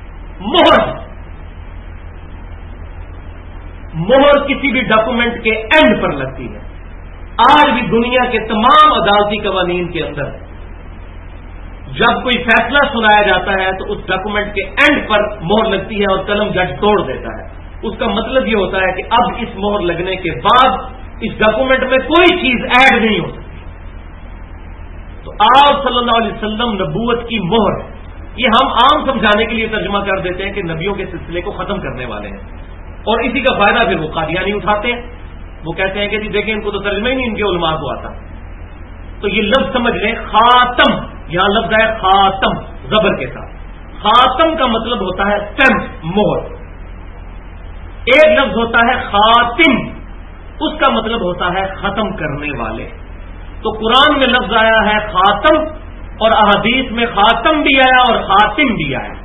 مہر کسی بھی ڈاکومنٹ کے اینڈ پر لگتی ہے۔ آج بھی دنیا کے تمام عدالتی قوانین کے اندر جب کوئی فیصلہ سنایا جاتا ہے تو اس ڈاکومنٹ کے اینڈ پر مہر لگتی ہے اور قلم جج توڑ دیتا ہے۔ اس کا مطلب یہ ہوتا ہے کہ اب اس مہر لگنے کے بعد اس ڈاکومنٹ میں کوئی چیز ایڈ نہیں ہو سکتی۔ تو آپ صلی اللہ علیہ وسلم نبوت کی مہر، یہ ہم عام سمجھانے کے لیے ترجمہ کر دیتے ہیں کہ نبیوں کے سلسلے کو ختم کرنے والے ہیں، اور اسی کا فائدہ پھر وہ قادیانی اٹھاتے ہیں۔ وہ کہتے ہیں کہ جی دیکھیں ان کو تو ترجمہ ہی نہیں ان کے علماء کو آتا۔ تو یہ لفظ سمجھ لیں، خاتم، یہاں لفظ ہے خاتم زبر کے ساتھ، خاتم کا مطلب ہوتا ہے اسٹمپ، مہر۔ ایک لفظ ہوتا ہے خاتم، اس کا مطلب ہوتا ہے ختم کرنے والے۔ تو قرآن میں لفظ آیا ہے خاتم، اور احادیث میں خاتم بھی آیا اور خاتم بھی آیا۔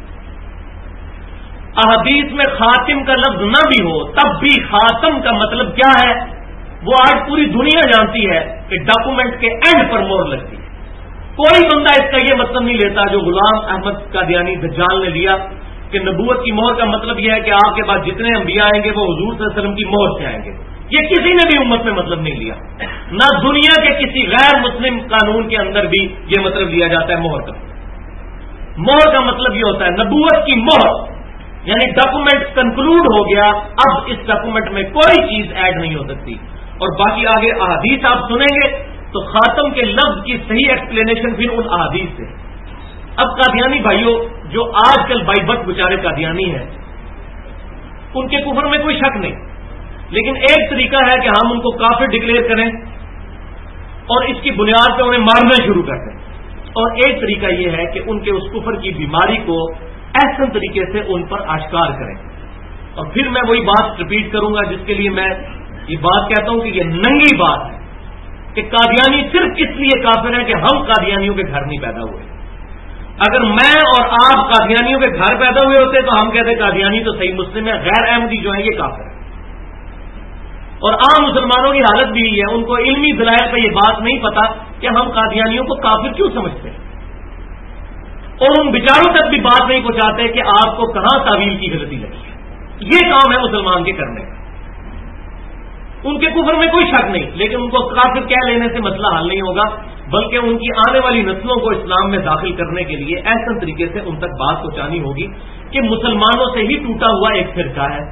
احادیث میں خاتم کا لفظ نہ بھی ہو تب بھی خاتم کا مطلب کیا ہے، وہ آج پوری دنیا جانتی ہے کہ ڈاکومنٹ کے اینڈ پر مہر لگتی ہے۔ کوئی بندہ اس کا یہ مطلب نہیں لیتا جو غلام احمد قادیانی دجال نے لیا کہ نبوت کی مہر کا مطلب یہ ہے کہ آپ کے پاس جتنے انبیاء آئیں گے وہ حضور صلی اللہ علیہ وسلم کی مہر سے آئیں گے۔ یہ کسی نے بھی امت میں مطلب نہیں لیا، نہ دنیا کے کسی غیر مسلم قانون کے اندر بھی یہ مطلب لیا جاتا ہے مہر کا۔ مہر کا مطلب یہ ہوتا ہے نبوت کی مہر، یعنی ڈاکومنٹ کنکلوڈ ہو گیا، اب اس ڈاکومنٹ میں کوئی چیز ایڈ نہیں ہو سکتی۔ اور باقی آگے احادیث آپ سنیں گے تو خاتم کے لفظ کی صحیح ایکسپلینیشن پھر ان احادیث سے۔ اب قادیانی بھائیوں جو آج کل بائی برتھ بیچارے قادیانی ہیں، ان کے کفر میں کوئی شک نہیں، لیکن ایک طریقہ ہے کہ ہم ان کو کافر ڈکلیئر کریں اور اس کی بنیاد پہ انہیں مارنا شروع کر دیں، اور ایک طریقہ یہ ہے کہ ان کے اس کفر کی بیماری کو احسن طریقے سے ان پر آشکار کریں۔ اور پھر میں وہی بات ریپیٹ کروں گا جس کے لیے میں یہ بات کہتا ہوں کہ یہ ننگی بات ہے کہ قادیانی صرف اس لیے کافر ہیں کہ ہم قادیانیوں کے گھر نہیں پیدا ہوئے. اگر میں اور آپ قادیانیوں کے گھر پیدا ہوئے ہوتے تو ہم کہتے قادیانی تو صحیح مسلم ہے، غیر احمدی جو ہے یہ کافر ہے. اور عام مسلمانوں کی حالت بھی ہے، ان کو علمی دلائل پہ یہ بات نہیں پتا کہ ہم قادیانیوں کو کافر کیوں سمجھتے ہیں، اور ان بیچاروں تک بھی بات نہیں پہنچاتے کہ آپ کو کہاں تعویل کی غلطی لگی ہے. یہ کام ہے مسلمان کے کرنے کا. ان کے کفر میں کوئی شک نہیں، لیکن ان کو کافر کہہ لینے سے مسئلہ حل نہیں ہوگا، بلکہ ان کی آنے والی نسلوں کو اسلام میں داخل کرنے کے لیے ایسا طریقے سے ان تک بات پہنچانی ہوگی کہ مسلمانوں سے ہی ٹوٹا ہوا ایک فرقہ ہے،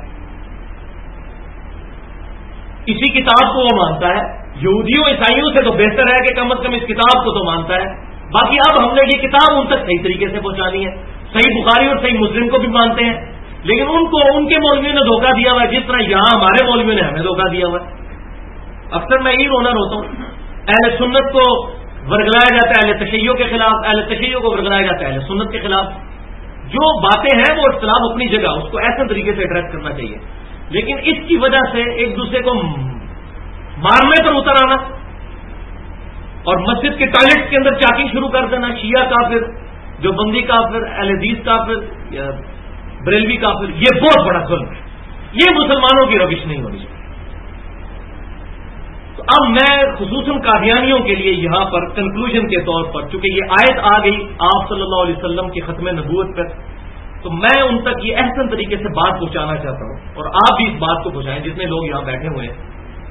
اسی کتاب کو وہ مانتا ہے. یہودیوں عیسائیوں سے تو بہتر ہے کہ کم از کم اس کتاب کو تو مانتا ہے. باقی اب ہم نے یہ کتاب ان تک صحیح طریقے سے پہنچانی ہے. صحیح بخاری اور صحیح مسلم کو بھی مانتے ہیں، لیکن ان کو ان کے مولویوں نے دھوکہ دیا ہوا ہے، جس طرح یہاں ہمارے مولویوں نے ہمیں دھوکہ دیا ہوا ہے. اکثر میں یہی رونا روتا ہوں، اہل سنت کو ورگلایا جاتا ہے اہل تشیع کے خلاف، اہل تشیع کو ورگلایا جاتا ہے اہل سنت کے خلاف. جو باتیں ہیں وہ اختلاف اپنی جگہ، اس کو ایسے طریقے سے ایڈریس کرنا چاہیے، لیکن اس کی وجہ سے ایک دوسرے کو مارنے پر اتر آنا اور مسجد کے ٹوائلٹ کے اندر چاکنگ شروع کر دینا، شیعہ کافر، جو بندی کافر، اہل حدیث کافر یا بریلوی کافر، یہ بہت بڑا ظلم ہے. یہ مسلمانوں کی روش نہیں ہونی چاہیے. تو اب میں خصوصاً قادیانیوں کے لیے یہاں پر کنکلوژن کے طور پر، چونکہ یہ آیت آ گئی آپ صلی اللہ علیہ وسلم کی ختم نبوت پر، تو میں ان تک یہ احسن طریقے سے بات پہنچانا چاہتا ہوں، اور آپ بھی اس بات کو پہنچائیں جتنے لوگ یہاں بیٹھے ہوئے ہیں،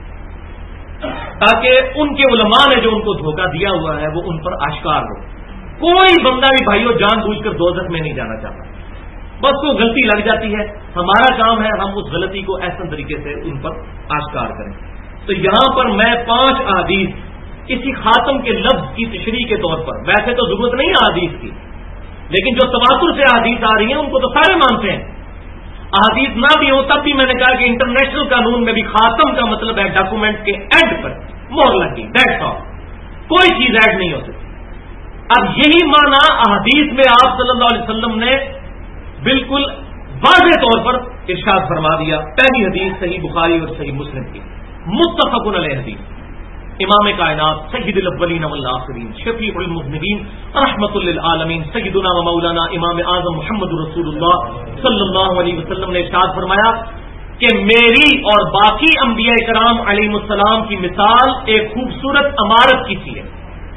تاکہ ان کے علماء نے جو ان کو دھوکہ دیا ہوا ہے وہ ان پر آشکار ہو. کوئی بندہ بھی بھائیوں جان بوجھ کر دوزخ میں نہیں جانا چاہتا، بس کو غلطی لگ جاتی ہے، ہمارا کام ہے ہم اس غلطی کو احسن طریقے سے ان پر آشکار کریں. تو یہاں پر میں 5 احادیث کسی خاتم کے لفظ کی تشریح کے طور پر، ویسے تو ضرورت نہیں ہے احادیث کی، لیکن جو تواتر سے احادیث آ رہی ہیں ان کو تو سارے مانتے ہیں. احادیث نہ بھی ہو تب بھی میں نے کہا کہ انٹرنیشنل قانون میں بھی خاتم کا مطلب ہے ڈاکومنٹ کے اینڈ پر مہر لگی، دیٹس آل، کوئی چیز ایڈ نہیں ہو سکتی. اب یہی معنی احادیث میں آپ صلی اللہ علیہ وسلم نے بالکل واضح طور پر ارشاد فرما دیا. پہلی حدیث صحیح بخاری اور صحیح مسلم کی، متفق علیہ حدیث، امام کائنات سید الاولین والآخرین شفیع المذنبین رحمۃ للعالمین سیدنا و مولانا امام اعظم محمد رسول اللہ صلی اللہ علیہ وسلم نے ارشاد فرمایا کہ میری اور باقی انبیاء کرام علیہ السلام کی مثال ایک خوبصورت عمارت کی سی ہے.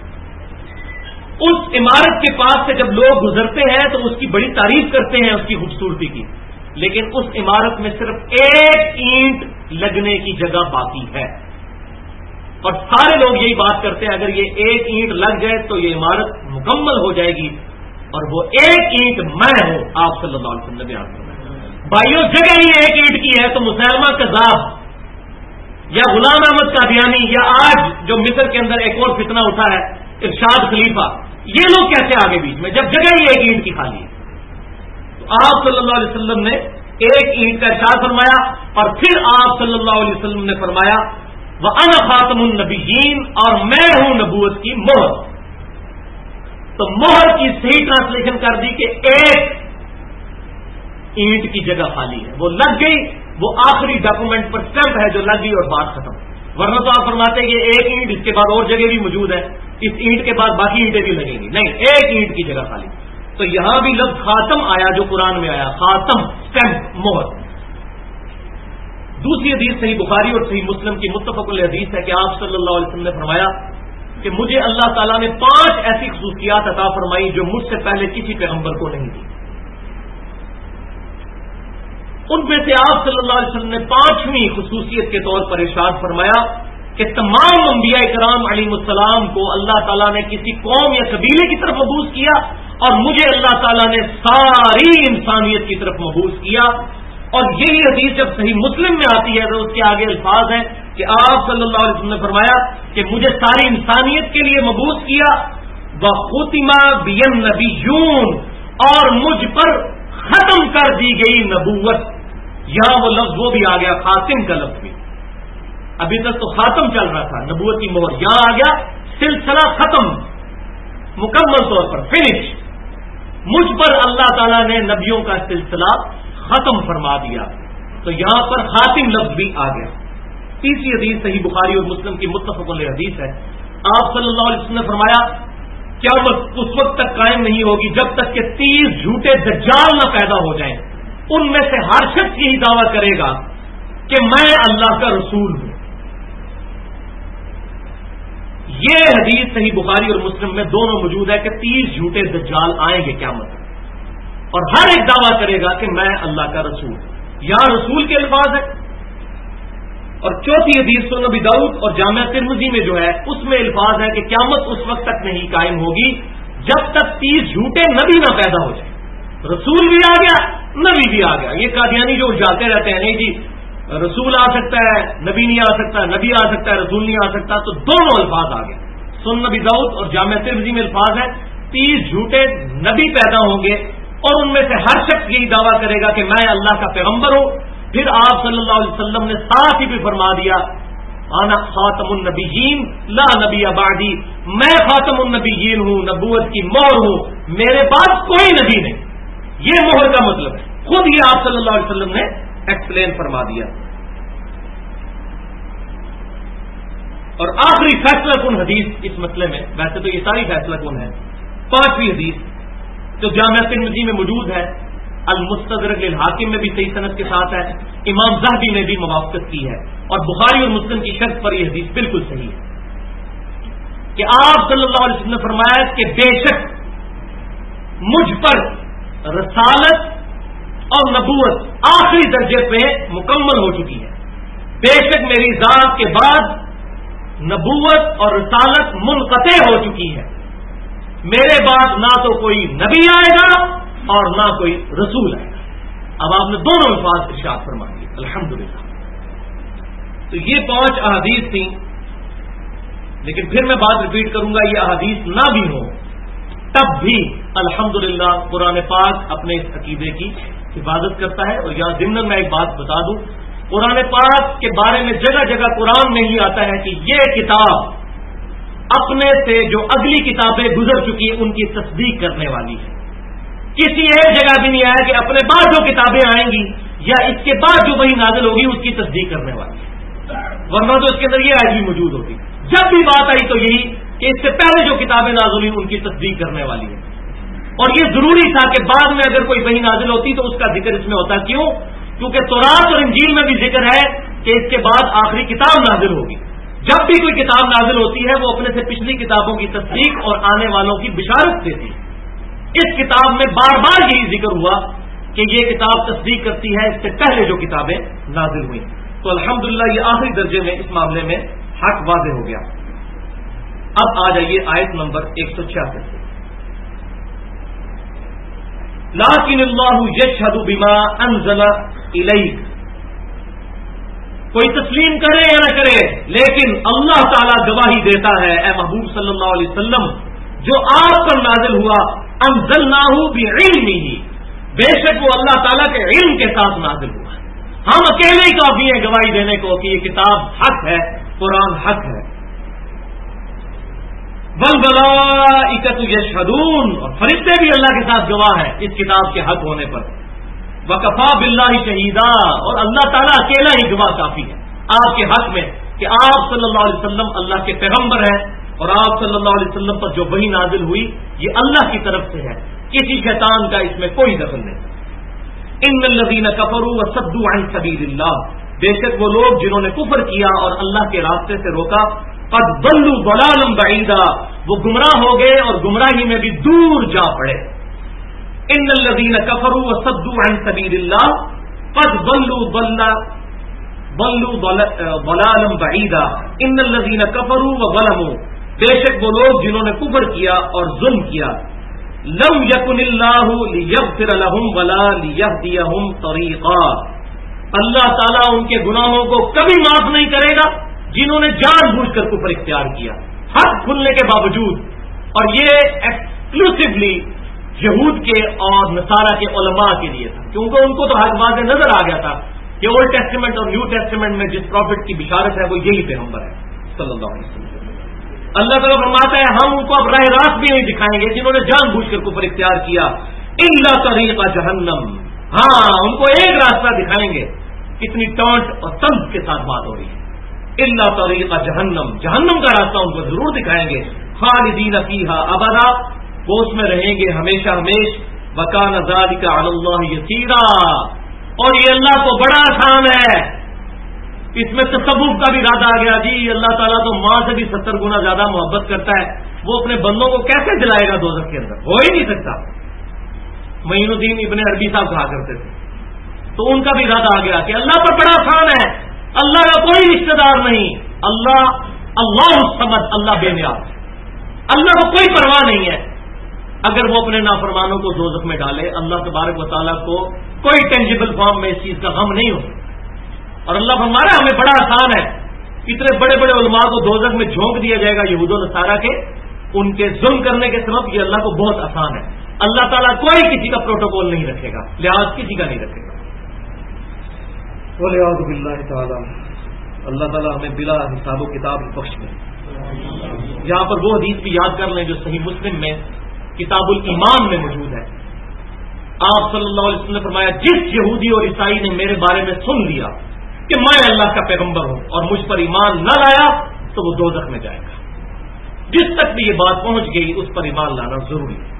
اس عمارت کے پاس سے جب لوگ گزرتے ہیں تو اس کی بڑی تعریف کرتے ہیں اس کی خوبصورتی کی، لیکن اس عمارت میں صرف ایک اینٹ لگنے کی جگہ باقی ہے، اور سارے لوگ یہی بات کرتے ہیں اگر یہ ایک اینٹ لگ جائے تو یہ عمارت مکمل ہو جائے گی، اور وہ ایک اینٹ میں ہوں. آپ صلی اللہ علیہ وسلم نے بیان فرمایا. بھائیوں جگہ ہی ایک اینٹ کی ہے تو مسلمہ کذاب یا غلام احمد قادیانی یا آج جو مصر کے اندر ایک اور فتنہ اٹھا ہے ارشاد خلیفہ، یہ لوگ کیسے آگے بیچ میں جب جگہ ہی ایک اینٹ کی خالی ہے. تو آپ صلی اللہ علیہ وسلم نے ایک اینٹ کا ارشاد فرمایا، اور پھر آپ صلی اللہ علیہ وسلم نے فرمایا وَأَنَا خَاتَمُ النَّبِيِّينَ، اور میں ہوں نبوت کی مہر. تو مہر کی صحیح ٹرانسلیشن کر دی کہ ایک اینٹ کی جگہ خالی ہے، وہ لگ گئی، وہ آخری ڈاکومنٹ پر اسٹیمپ ہے جو لگ گئی اور بات ختم. ورنہ تو آپ فرماتے ہیں کہ ایک اینٹ اس کے بعد اور جگہ بھی موجود ہے، اس اینٹ کے بعد باقی اینٹیں بھی لگیں گی، نہیں، ایک اینٹ کی جگہ خالی. تو یہاں بھی لفظ خاتم آیا جو قرآن میں آیا، خاتم اسٹیمپ مہر. دوسری حدیث صحیح بخاری اور صحیح مسلم کی متفق علیہ حدیث ہے کہ آپ صلی اللہ علیہ وسلم نے فرمایا کہ مجھے اللہ تعالیٰ نے 5 ایسی خصوصیات عطا فرمائی جو مجھ سے پہلے کسی پیغمبر کو نہیں دی. ان میں سے آپ صلی اللہ علیہ وسلم نے 5ویں خصوصیت کے طور پر ارشاد فرمایا کہ تمام انبیاء کرام علیہ السلام کو اللہ تعالیٰ نے کسی قوم یا قبیلے کی طرف مبعوث کیا، اور مجھے اللہ تعالیٰ نے ساری انسانیت کی طرف مبعوث کیا. اور یہی حدیث جب صحیح مسلم میں آتی ہے تو اس کے آگے الفاظ ہیں کہ آپ صلی اللہ علیہ وسلم نے فرمایا کہ مجھے ساری انسانیت کے لیے مبعوث کیا، وَخُتِمَ بِيَ النَّبِيُّونَ، اور مجھ پر ختم کر دی گئی نبوت. یہاں وہ لفظ وہ بھی آ گیا، خاتم کا لفظ بھی. ابھی تک تو خاتم چل رہا تھا، نبوت کی مہر، یہاں آ گیا سلسلہ ختم، مکمل طور پر فنش. مجھ پر اللہ تعالیٰ نے نبیوں کا سلسلہ ختم فرما دیا. تو یہاں پر خاتم لفظ بھی آ گیا. تیسری حدیث صحیح بخاری اور مسلم کی متفق علیہ حدیث ہے. آپ صلی اللہ علیہ وسلم نے فرمایا قیامت اس وقت تک قائم نہیں ہوگی جب تک کہ 30 جھوٹے دجال نہ پیدا ہو جائیں. ان میں سے ہر شخص یہی دعویٰ کرے گا کہ میں اللہ کا رسول ہوں. یہ حدیث صحیح بخاری اور مسلم میں دونوں موجود ہے کہ 30 جھوٹے دجال آئیں گے قیامت تک، اور ہر ایک دعویٰ کرے گا کہ میں اللہ کا رسول ہوں. یہاں رسول کے الفاظ ہے. اور چوتھی حدیث سنن ابی داؤد اور جامع ترمذی میں جو ہے اس میں الفاظ ہے کہ قیامت اس وقت تک نہیں قائم ہوگی جب تک 30 جھوٹے نبی نہ پیدا ہو جائیں. رسول بھی آ گیا، نبی بھی آ گیا. یہ قادیانی جو جاتے رہتے ہیں نہیں جی رسول آ سکتا ہے نبی نہیں آ سکتا، نبی آ سکتا ہے رسول نہیں آ سکتا، تو دونوں الفاظ آ گئے. سنن ابی داؤد اور جامع ترمذی میں الفاظ ہے 30 جھوٹے نبی پیدا ہوں گے اور ان میں سے ہر شخص یہی دعویٰ کرے گا کہ میں اللہ کا پیغمبر ہوں. پھر آپ صلی اللہ علیہ وسلم نے ساتھ ہی بھی فرما دیا انا خاتم النبیین لا نبی بعدی، میں خاتم النبیین ہوں، نبوت کی مہر ہوں، میرے بعد کوئی نبی نہیں. یہ مہر کا مطلب ہے خود یہ آپ صلی اللہ علیہ وسلم نے ایکسپلین فرما دیا. اور آخری فیصلہ کن حدیث اس مسئلے میں، ویسے تو یہ ساری فیصلہ کن ہے، 5ویں حدیث جو جامع ترمذی میں موجود ہے، المستدرک للحاکم میں بھی صحیح سند کے ساتھ ہے، امام ذہبی نے بھی موافقت کی ہے، اور بخاری اور مسلم کی شرط پر یہ حدیث بالکل صحیح ہے کہ آپ صلی اللہ علیہ وسلم نے فرمایا کہ بے شک مجھ پر رسالت اور نبوت آخری درجے پہ مکمل ہو چکی ہے. بے شک میری ذات کے بعد نبوت اور رسالت منقطع ہو چکی ہے. میرے بعد نہ تو کوئی نبی آئے گا اور نہ کوئی رسول آئے گا. اب آپ نے دونوں الفاظ ارشاد فرما دیے الحمدللہ. تو یہ 5 احادیث تھیں، لیکن پھر میں بات ریپیٹ کروں گا، یہ احادیث نہ بھی ہو تب بھی الحمدللہ قرآن پاک اپنے اس عقیدے کی حفاظت کرتا ہے. اور یہاں ضمن میں ایک بات بتا دوں، قرآن پاک کے بارے میں جگہ جگہ قرآن میں ہی آتا ہے کہ یہ کتاب اپنے سے جو اگلی کتابیں گزر چکی ہیں ان کی تصدیق کرنے والی ہے. کسی ایک جگہ بھی نہیں آیا کہ اپنے بعد جو کتابیں آئیں گی یا اس کے بعد جو وہی نازل ہوگی اس کی تصدیق کرنے والی ہے، ورنہ تو اس کے اندر یہ آیت بھی موجود ہوتی. جب بھی بات آئی تو یہی کہ اس سے پہلے جو کتابیں نازل ہوئی ان کی تصدیق کرنے والی ہے. اور یہ ضروری تھا کہ بعد میں اگر کوئی وحی نازل ہوتی تو اس کا ذکر اس میں ہوتا. کیوں؟ کیونکہ تورات اور انجیل میں بھی ذکر ہے کہ اس کے بعد آخری کتاب نازل ہوگی. جب بھی کوئی کتاب نازل ہوتی ہے وہ اپنے سے پچھلی کتابوں کی تصدیق اور آنے والوں کی بشارت دیتی ہے. اس کتاب میں بار بار یہی ذکر ہوا کہ یہ کتاب تصدیق کرتی ہے اس سے پہلے جو کتابیں نازل ہوئی. تو الحمدللہ یہ آخری درجے میں اس معاملے میں حق واضح ہو گیا. اب آ جائیے آیت نمبر 166 سے. لیکن اللہ یشہد بما انزل الیک، کوئی تسلیم کرے یا نہ کرے لیکن اللہ تعالیٰ گواہی دیتا ہے اے محبوب صلی اللہ علیہ وسلم جو آپ پر نازل ہوا انزلناہ بعلمہ، بے شک وہ اللہ تعالیٰ کے علم کے ساتھ نازل ہوا. ہم اکیلے ہی کافی ہیں گواہی دینے کو کہ یہ کتاب حق ہے، قرآن حق ہے. والملائکۃ یشہدون، اور فرشتے بھی اللہ کے ساتھ گواہ ہیں اس کتاب کے حق ہونے پر. وکفا باللہ شہیدا، اور اللہ تعالیٰ اکیلا ہی گواہ کافی ہے آپ کے حق میں کہ آپ صلی اللہ علیہ وسلم اللہ کے پیغمبر ہیں اور آپ صلی اللہ علیہ وسلم پر جو وحی نازل ہوئی یہ اللہ کی طرف سے ہے، کسی شیطان کا اس میں کوئی دخل نہیں. ان الذین کفروا وصدوا عن سبیل اللہ، بے شک وہ لوگ جنہوں نے کفر کیا اور اللہ کے راستے سے روکا، قد ضلوا ضلالا بعیدا، وہ گمراہ ہو گئے اور گمراہی میں بھی دور جا پڑے. ان الذین کفروا وصدوا عن سبیل اللہ قد ضلوا ضلالا بعیدا. ان الذین کفروا وظلموا، بے شک وہ لوگ جنہوں نے کفر کیا اور ظلم کیا، لم یکن اللہ لیغفر لهم ولا لیہدیہم طریقا، اللہ تعالیٰ ان کے گناہوں کو کبھی معاف نہیں کرے گا جنہوں نے جان بوجھ کر کفر اختیار کیا حق کھلنے کے باوجود. اور یہ ایکسکلوسیولی یہود کے اور نصارہ کے علماء کے لیے تھا، کیونکہ ان کو تو حق واضح نظر آ گیا تھا کہ اولڈ ٹیسٹمنٹ اور نیو ٹیسٹمنٹ میں جس پروفٹ کی بشارت ہے وہ یہی پیغمبر ہے صلی اللہ علیہ وسلم. اللہ تعالیٰ فرماتا ہے ہم ان کو اب راہ راست بھی نہیں دکھائیں گے جنہوں نے جان بوجھ کر کفر اختیار کیا، الا طریق جہنم، ہاں ان کو ایک راستہ دکھائیں گے. کتنی ٹانٹ اور طنز کے ساتھ بات ہو رہی ہے. الا طریق جہنم، جہنم کا راستہ ان کو ضرور دکھائیں گے، خالدین فیہا ابدا، وہ اس میں رہیں گے ہمیشہ ہمیش، وکان ذالک علی اللہ یسیرا، اور یہ اللہ کو بڑا آسان ہے۔ اس میں تصوف کا بھی ارادہ آ گیا، جی اللہ تعالیٰ تو ماں سے بھی 70 گنا زیادہ محبت کرتا ہے، وہ اپنے بندوں کو کیسے جلائے گا دوزخ کے اندر، ہو ہی نہیں سکتا۔ معین الدین ابن عربی صاحب کہا کرتے تھے، تو ان کا بھی ارادہ آ گیا کہ اللہ پر بڑا آسان ہے، اللہ کا کوئی رشتہ دار نہیں، اللہ الصمد، اللہ بے نیاز، اللہ کو کوئی پرواہ نہیں ہے۔ اگر وہ اپنے نافرمانوں کو دوزخ میں ڈالے، اللہ تبارک و تعالیٰ کو کوئی ٹینجیبل فارم میں اس چیز کا غم نہیں ہوتا۔ اور اللہ ہمارا ہمیں بڑا آسان ہے، اتنے بڑے بڑے علماء کو دوزخ میں جھونک دیا جائے گا یہود و نصارہ کے، ان کے ظلم کرنے کے سبب، یہ اللہ کو بہت آسان ہے۔ اللہ تعالیٰ کوئی کسی کا پروٹوکول نہیں رکھے گا، لحاظ کسی کا نہیں رکھے گا۔ والعیاذ باللہ تعالی، اللہ تعالیٰ ہمیں بلا حساب و کتاب بخش دے۔ یہاں پر وہ حدیث بھی یاد کر لیں جو صحیح مسلم میں کتاب الایمان میں موجود ہے۔ آپ صلی اللہ علیہ وسلم نے فرمایا، جس یہودی اور عیسائی نے میرے بارے میں سن لیا کہ میں اللہ کا پیغمبر ہوں اور مجھ پر ایمان نہ لایا تو وہ دوزخ میں جائے گا۔ جس تک بھی یہ بات پہنچ گئی اس پر ایمان لانا ضروری ہے۔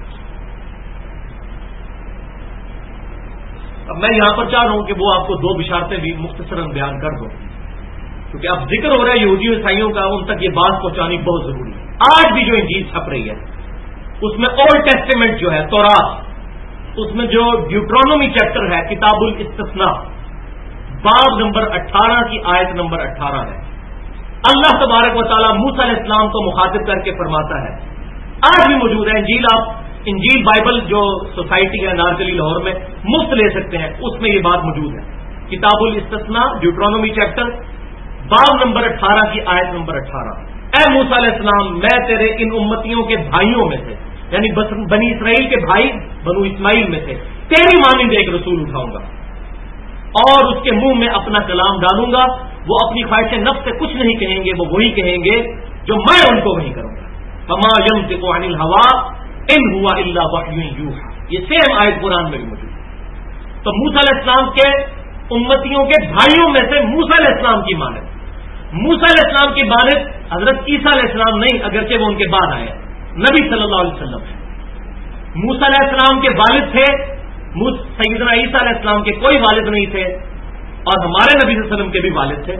اب میں یہاں پر چاہ رہا ہوں کہ وہ آپ کو دو بشارتیں بھی مختصراً بیان کر دوں، کیونکہ اب ذکر ہو رہا ہے یہودی اور عیسائیوں کا، ان تک یہ بات پہنچانی بہت ضروری ہے۔ آج بھی جو انجیل چھپ رہی ہے اس میں اولڈ ٹیسٹیمنٹ جو ہے تورات، اس میں جو ڈیوٹرانومی چیپٹر ہے، کتاب الاستثناء، باب نمبر 18 کی آیت نمبر 18 ہے۔ اللہ تبارک و تعالیٰ موسیٰ علیہ السلام کو مخاطب کر کے فرماتا ہے، آج بھی موجود ہے انجیل، آپ انجیل بائبل جو سوسائٹی ہے نارکلی لاہور میں مفت لے سکتے ہیں، اس میں یہ بات موجود ہے۔ کتاب الاستثناء ڈیوٹرانومی چیپٹر باب نمبر 18 کی آیت نمبر 18، اے موسیٰ علیہ السلام، میں تیرے ان امتیوں کے بھائیوں میں سے، یعنی بنی اسرائیل کے بھائی بنو اسماعیل میں سے تیری مانند ایک رسول اٹھاؤں گا اور اس کے منہ میں اپنا کلام ڈالوں گا، وہ اپنی خواہش نفس سے کچھ نہیں کہیں گے، وہ وہی کہیں گے جو میں ان کو وہی کروں گا۔ فما ينطق عن الهوى ان هو الا وحی یوحى، یہ سیم آیت قرآن میں بھی موجود ہے۔ تو موسیٰ علیہ السلام کے امتیوں کے بھائیوں میں سے موسیٰ علیہ السلام کی مانند، موسیٰ علیہ السلام کی مانند حضرت عیسیٰ علیہ السلام نہیں، اگرچہ وہ ان کے بعد آئے، نبی صلی اللہ علیہ وسلم ہے۔ موسیٰ علیہ السلام کے والد تھے، سیدنا عیسیٰ علیہ السلام کے کوئی والد نہیں تھے، اور ہمارے نبی صلی اللہ علیہ وسلم کے بھی والد تھے۔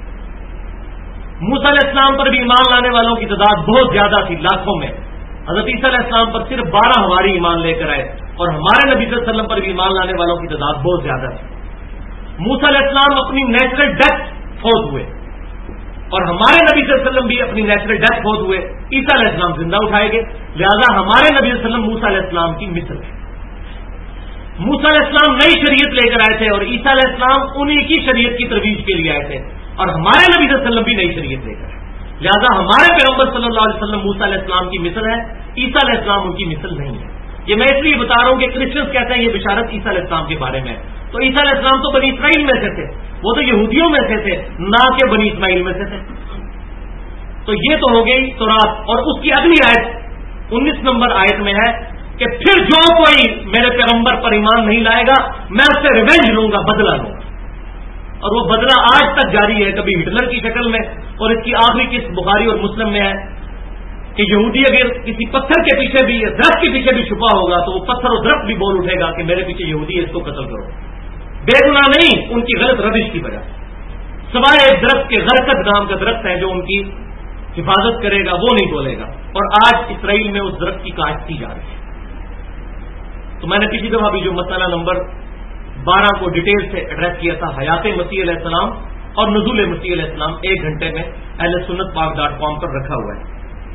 موسیٰ علیہ السلام پر بھی ایمان لانے والوں کی تعداد بہت زیادہ تھی، لاکھوں میں۔ حضرت عیسیٰ علیہ السلام پر صرف 12 ہواری ایمان لے کر آئے، اور ہمارے نبی صلی اللہ علیہ وسلم پر بھی ایمان لانے والوں کی تعداد بہت زیادہ تھی۔ موسیٰ علیہ السلام اپنی نیچرل ڈیتھ فوت ہوئے، اور ہمارے نبی صلی اللہ علیہ وسلم بھی اپنی نیچرل ڈیتھ فوت ہوئے، عیسیٰ علیہ السلام زندہ اٹھائے گئے، لہذا ہمارے نبی صلی اللہ علیہ وسلم موسیٰ علیہ السلام کی مثل ہے۔ موسیٰ علیہ السلام نئی شریعت لے کر آئے تھے، اور عیسیٰ علیہ السلام انہی کی شریعت کی ترویج کے لیے آئے تھے، اور ہمارے نبی صلی اللہ علیہ وسلم بھی نئی شریعت لے کر آئے، لہذا ہمارے پیغمبر صلی اللہ علیہ وسلم موسیٰ علیہ السلام کی مثل ہے، عیسیٰ علیہ السلام ان کی مثل نہیں ہے۔ یہ میں اس لیے بتا رہا ہوں کہ کرسچنس کہتے ہیں یہ بشارت عیسیٰ علیہ السلام کے بارے میں، تو عیسیٰ علیہ السلام تو بنی اسرائیل میں سے تھے، وہ تو یہودیوں میں سے تھے، نہ کہ بنی اسماعیل میں سے تھے۔ تو یہ تو ہو گئی تورات، اور اس کی اگلی آیت 19 نمبر آیت میں ہے کہ پھر جو کوئی میرے پیغمبر پر ایمان نہیں لائے گا میں اس سے ریونج لوں گا، بدلہ لوں گا، اور وہ بدلہ آج تک جاری ہے، کبھی ہٹلر کی شکل میں، اور اس کی آخری قسط بخاری اور مسلم میں ہے کہ یہودی اگر کسی پتھر کے پیچھے بھی یا درخت کے پیچھے بھی چھپا ہوگا تو وہ پتھر اور درخت بھی بول اٹھے گا کہ میرے پیچھے یہودی ہے، اس کو قتل کرو، بے گناہ نہیں، ان کی غلط روش کی وجہ سے، سوائے ایک درخت کے غرقت نام کا درخت ہے جو ان کی حفاظت کرے گا، وہ نہیں بولے گا، اور آج اسرائیل میں اس درخت کی کاشت کی جا رہی ہے۔ تو میں نے پچھلی دفعہ بھی جو مسئلہ نمبر 12 کو ڈیٹیل سے ایڈریس کیا تھا، حیات مسیح علیہ السلام اور نزول مسیح علیہ السلام، 1 گھنٹے میں ahlsunnatpark.com پر رکھا ہوا ہے۔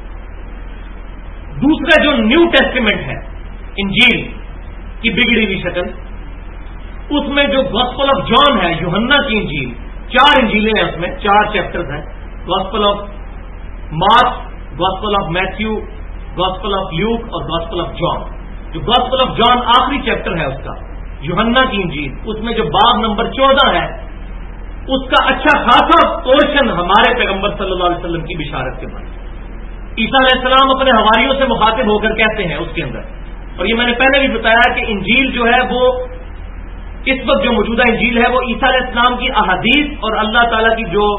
دوسرا جو نیو ٹیسٹیمنٹ ہے، انجیل کی بگڑی ہوئی شکل، اس میں جو گاسپل آف جان ہے، یوحنا کی انجیل، 4 انجیلیں ہیں، اس میں 4 چیپٹرز ہیں، gospel of Mark, gospel of Matthew, gospel of Luke اور گاسپل آف جان۔ جو گاسپل آف جان آخری چیپٹر ہے اس کا، یوحنا کی انجیل، اس میں جو باب نمبر 14 ہے، اس کا اچھا خاصا پورشن ہمارے پیغمبر صلی اللہ علیہ وسلم کی بشارت کے بارے میں عیسیٰ علیہ السلام اپنے حواریوں سے مخاطب ہو کر کہتے ہیں اس کے اندر، اور یہ میں نے پہلے بھی بتایا کہ انجیل جو ہے وہ اس وقت جو موجودہ انجیل ہے وہ عیسیٰ علیہ السلام کی احادیث اور اللہ تعالیٰ کی جو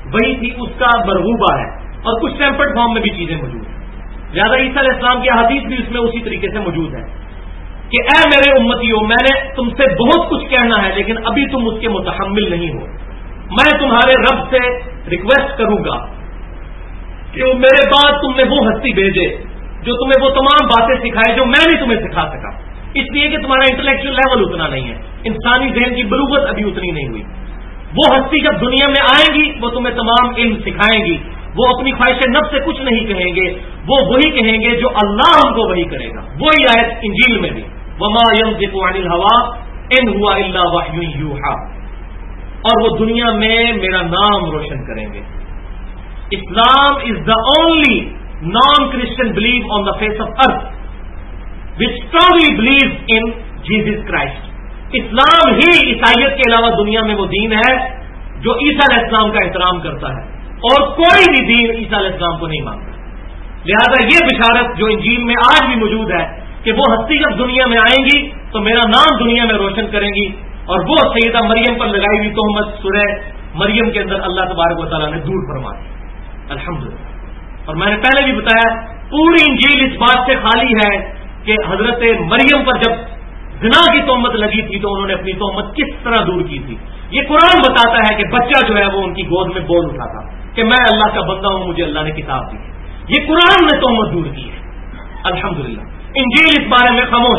وہی تھی اس کا مرغوبہ ہے، اور کچھ ٹیمپرڈ فارم میں بھی چیزیں موجود ہیں. لہٰذا عیسیٰ علیہ السلام کی حدیث بھی اس میں اسی طریقے سے موجود ہے کہ اے میرے امتیوں، میں نے تم سے بہت کچھ کہنا ہے لیکن ابھی تم اس کے متحمل نہیں ہو. میں تمہارے رب سے ریکویسٹ کروں گا کہ وہ میرے بعد تم نے وہ ہستی بھیجے جو تمہیں وہ تمام باتیں سکھائے جو میں نہیں تمہیں سکھا سکا، اس لیے کہ تمہارا انٹلیکچوئل لیول اتنا نہیں ہے، انسانی ذہن کی بلوغت ابھی اتنی نہیں ہوئی. وہ ہستی جب دنیا میں آئیں گی وہ تمہیں تمام علم سکھائیں گی. وہ اپنی خواہش نفس سے کچھ نہیں کہیں گے، وہ وہی کہیں گے جو اللہ ہم کو وہی کرے گا. وہی آیت انجیل میں بھی وما ينطق عن الهوى ان هو الا وحی یوحى، اور وہ دنیا میں میرا نام روشن کریں گے. Islam is the only non Christian belief on the face of earth which strongly believe in Jesus Christ. اسلام ہی عیسائیت کے علاوہ دنیا میں وہ دین ہے جو عیسیٰ علیہ السلام کا احترام کرتا ہے، اور کوئی بھی دین عیسیٰ علیہ السلام کو نہیں مانتا. لہذا یہ بشارت جو انجیل میں آج بھی موجود ہے کہ وہ ہستی جب دنیا میں آئیں گی تو میرا نام دنیا میں روشن کریں گی، اور وہ سیدہ مریم پر لگائی ہوئی تہمت سورہ مریم کے اندر اللہ تبارک و تعالیٰ نے دور فرما دی. الحمدللہ. اور میں نے پہلے بھی بتایا پوری انجیل اس بات سے خالی ہے کہ حضرت مریم پر جب زنا کی تہمت لگی تھی تو انہوں نے اپنی تہمت کس طرح دور کی تھی. یہ قرآن بتاتا ہے کہ بچہ جو ہے وہ ان کی گود میں بول اٹھا تھا کہ میں اللہ کا بندہ ہوں، مجھے اللہ نے کتاب دی. یہ قرآن نے تہمت دور کی ہے. الحمدللہ. انجیل اس بارے میں خاموش.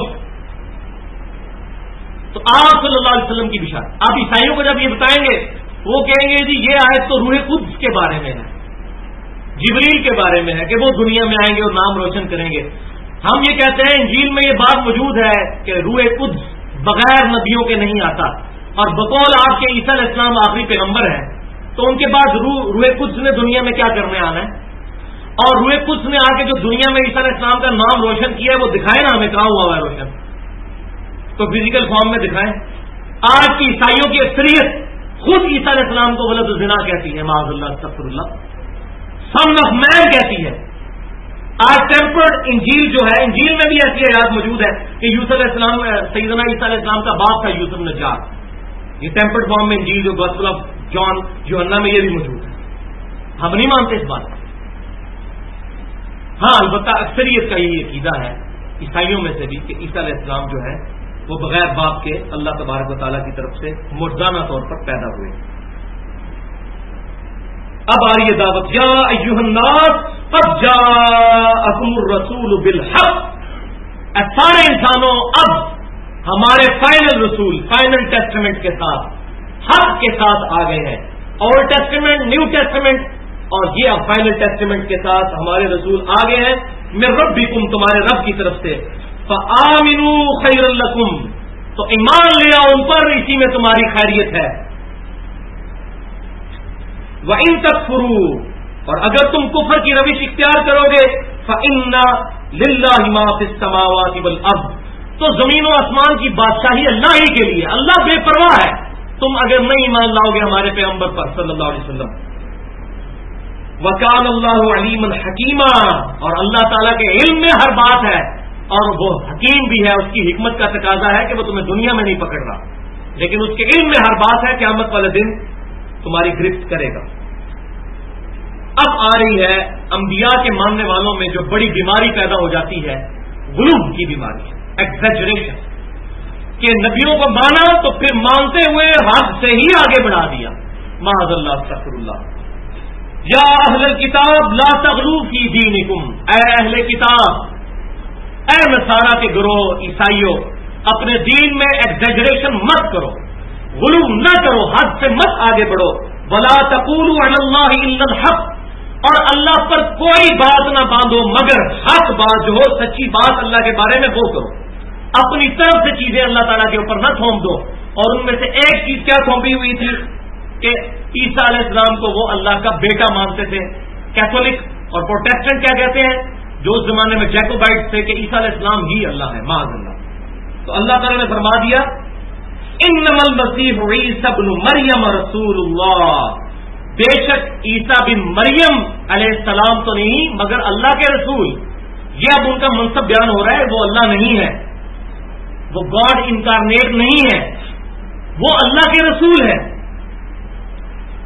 تو آپ صلی اللہ علیہ وسلم کی بشارت آپ عیسائیوں کو جب یہ بتائیں گے وہ کہیں گے جی یہ آیت تو روح قدس کے بارے میں ہے، جبریل کے بارے میں ہے کہ وہ دنیا میں آئیں گے اور نام روشن کریں گے. ہم یہ کہتے ہیں انجیل میں یہ بات موجود ہے کہ روح قدس بغیر نبیوں کے نہیں آتا، اور بقول آپ کے عیسیٰ علیہ السلام آخری پیغمبر ہیں تو ان کے بعد روح قدس نے دنیا میں کیا کرنے آنا ہے؟ اور روح قدس نے آ کے جو دنیا میں عیسیٰ علیہ السلام کا نام روشن کیا ہے وہ دکھائے نا ہمیں کہاں ہوا ہے روشن، تو فزیکل فارم میں دکھائیں. آج کی عیسائیوں کی اکثریت خود عیسیٰ علیہ السلام کو ولد الزنا کہتی ہے، معاذ اللہ استغفر اللہ، سن آف مین کہتی ہے. آج ٹیمپرڈ انجیل جو ہے، انجیل میں بھی ایسی آیات موجود ہے کہ یوسف علیہ السلام سیدنا عیسیٰ علیہ السلام کا باپ تھا یوسف نجار. یہ ٹیمپرڈ فارم میں انجیل جو گوسپل آف جان یوحنا میں یہ بھی موجود ہے. ہم نہیں مانتے اس بات کو. ہاں البتہ اکثریت کا یہی عقیدہ ہے عیسائیوں میں سے بھی کہ عیسیٰ علیہ السلام جو ہے وہ بغیر باپ کے اللہ تبارک و تعالیٰ کی طرف سے مردانہ طور پر پیدا ہوئے. اب آ رہی ہے دعوت، یا ایھا الناس قد جاءکم الرسول بالحق. اے سارے انسانوں اب ہمارے فائنل رسول فائنل ٹیسٹمنٹ کے ساتھ حق کے ساتھ آ گئے ہیں. اولڈ ٹیسٹمنٹ، نیو ٹیسٹمنٹ، اور یہ اب فائنل ٹیسٹمنٹ کے ساتھ ہمارے رسول آ گئے ہیں من ربکم، تمہارے رب کی طرف سے. فآمنوا خیر لکم، تو ایمان لے آؤ ان پر، اسی میں تمہاری خیریت ہے. وَإِن تَكْفُرُوا، اور اگر تم کفر کی روش اختیار کرو گے فَإِنَّ لِلَّهِ مَا فِي السَّمَاوَاتِ وَالْأَرْضِ، تو زمین و آسمان کی بادشاہی اللہ ہی کے لیے، اللہ بے پرواہ ہے. تم اگر نہیں ایمان لاؤ گے ہمارے پیغمبر پر صلی اللہ علیہ وسلم. وَكَانَ اللَّهُ عَلِيمًا حَكِيمًا، اور اللہ تعالیٰ کے علم میں ہر بات ہے، اور وہ حکیم بھی ہے. اس کی حکمت کا تقاضا ہے کہ وہ تمہیں دنیا میں نہیں پکڑ رہا، لیکن اس کے علم میں ہر بات ہے. قیامت والے دن تمہاری گرفت کرے گا. اب آ رہی ہے انبیاء کے ماننے والوں میں جو بڑی بیماری پیدا ہو جاتی ہے، غلو کی بیماری، ایگزیجریشن، کہ نبیوں کو مانا تو پھر مانتے ہوئے حد سے ہی آگے بڑھا دیا. معاذ اللہ استغفر اللہ. یا اہل الکتاب لا تغلو فی دینکم، اے اہل کتاب، اے نصارہ کے گروہ عیسائیوں، اپنے دین میں ایگزیجریشن مت کرو، غلو نہ کرو، حد سے مت آگے بڑھو. ولا تقولوا علی اللہ الا الحق، اور اللہ پر کوئی بات نہ باندھو مگر حق بات جو ہو، سچی بات اللہ کے بارے میں وہ کرو. اپنی طرف سے چیزیں اللہ تعالیٰ کے اوپر نہ تھوپ دو. اور ان میں سے ایک چیز کیا تھوپی ہوئی تھی کہ عیسیٰ علیہ السلام کو وہ اللہ کا بیٹا مانتے تھے. کیتھولک اور پروٹیسٹنٹ کیا کہتے ہیں، جو اس زمانے میں جیکوبائٹ تھے، کہ عیسیٰ علیہ السلام ہی اللہ ہے، معاذ اللہ. تو اللہ تعالیٰ نے فرما دیا انما المسیح عیسی ابن مریم رسول اللہ، بے شک عیسیٰ بن مریم علیہ السلام تو نہیں مگر اللہ کے رسول. یہ اب ان کا منصب بیان ہو رہا ہے، وہ اللہ نہیں ہے، وہ گاڈ انکارنیٹ نہیں ہے، وہ اللہ کے رسول ہے.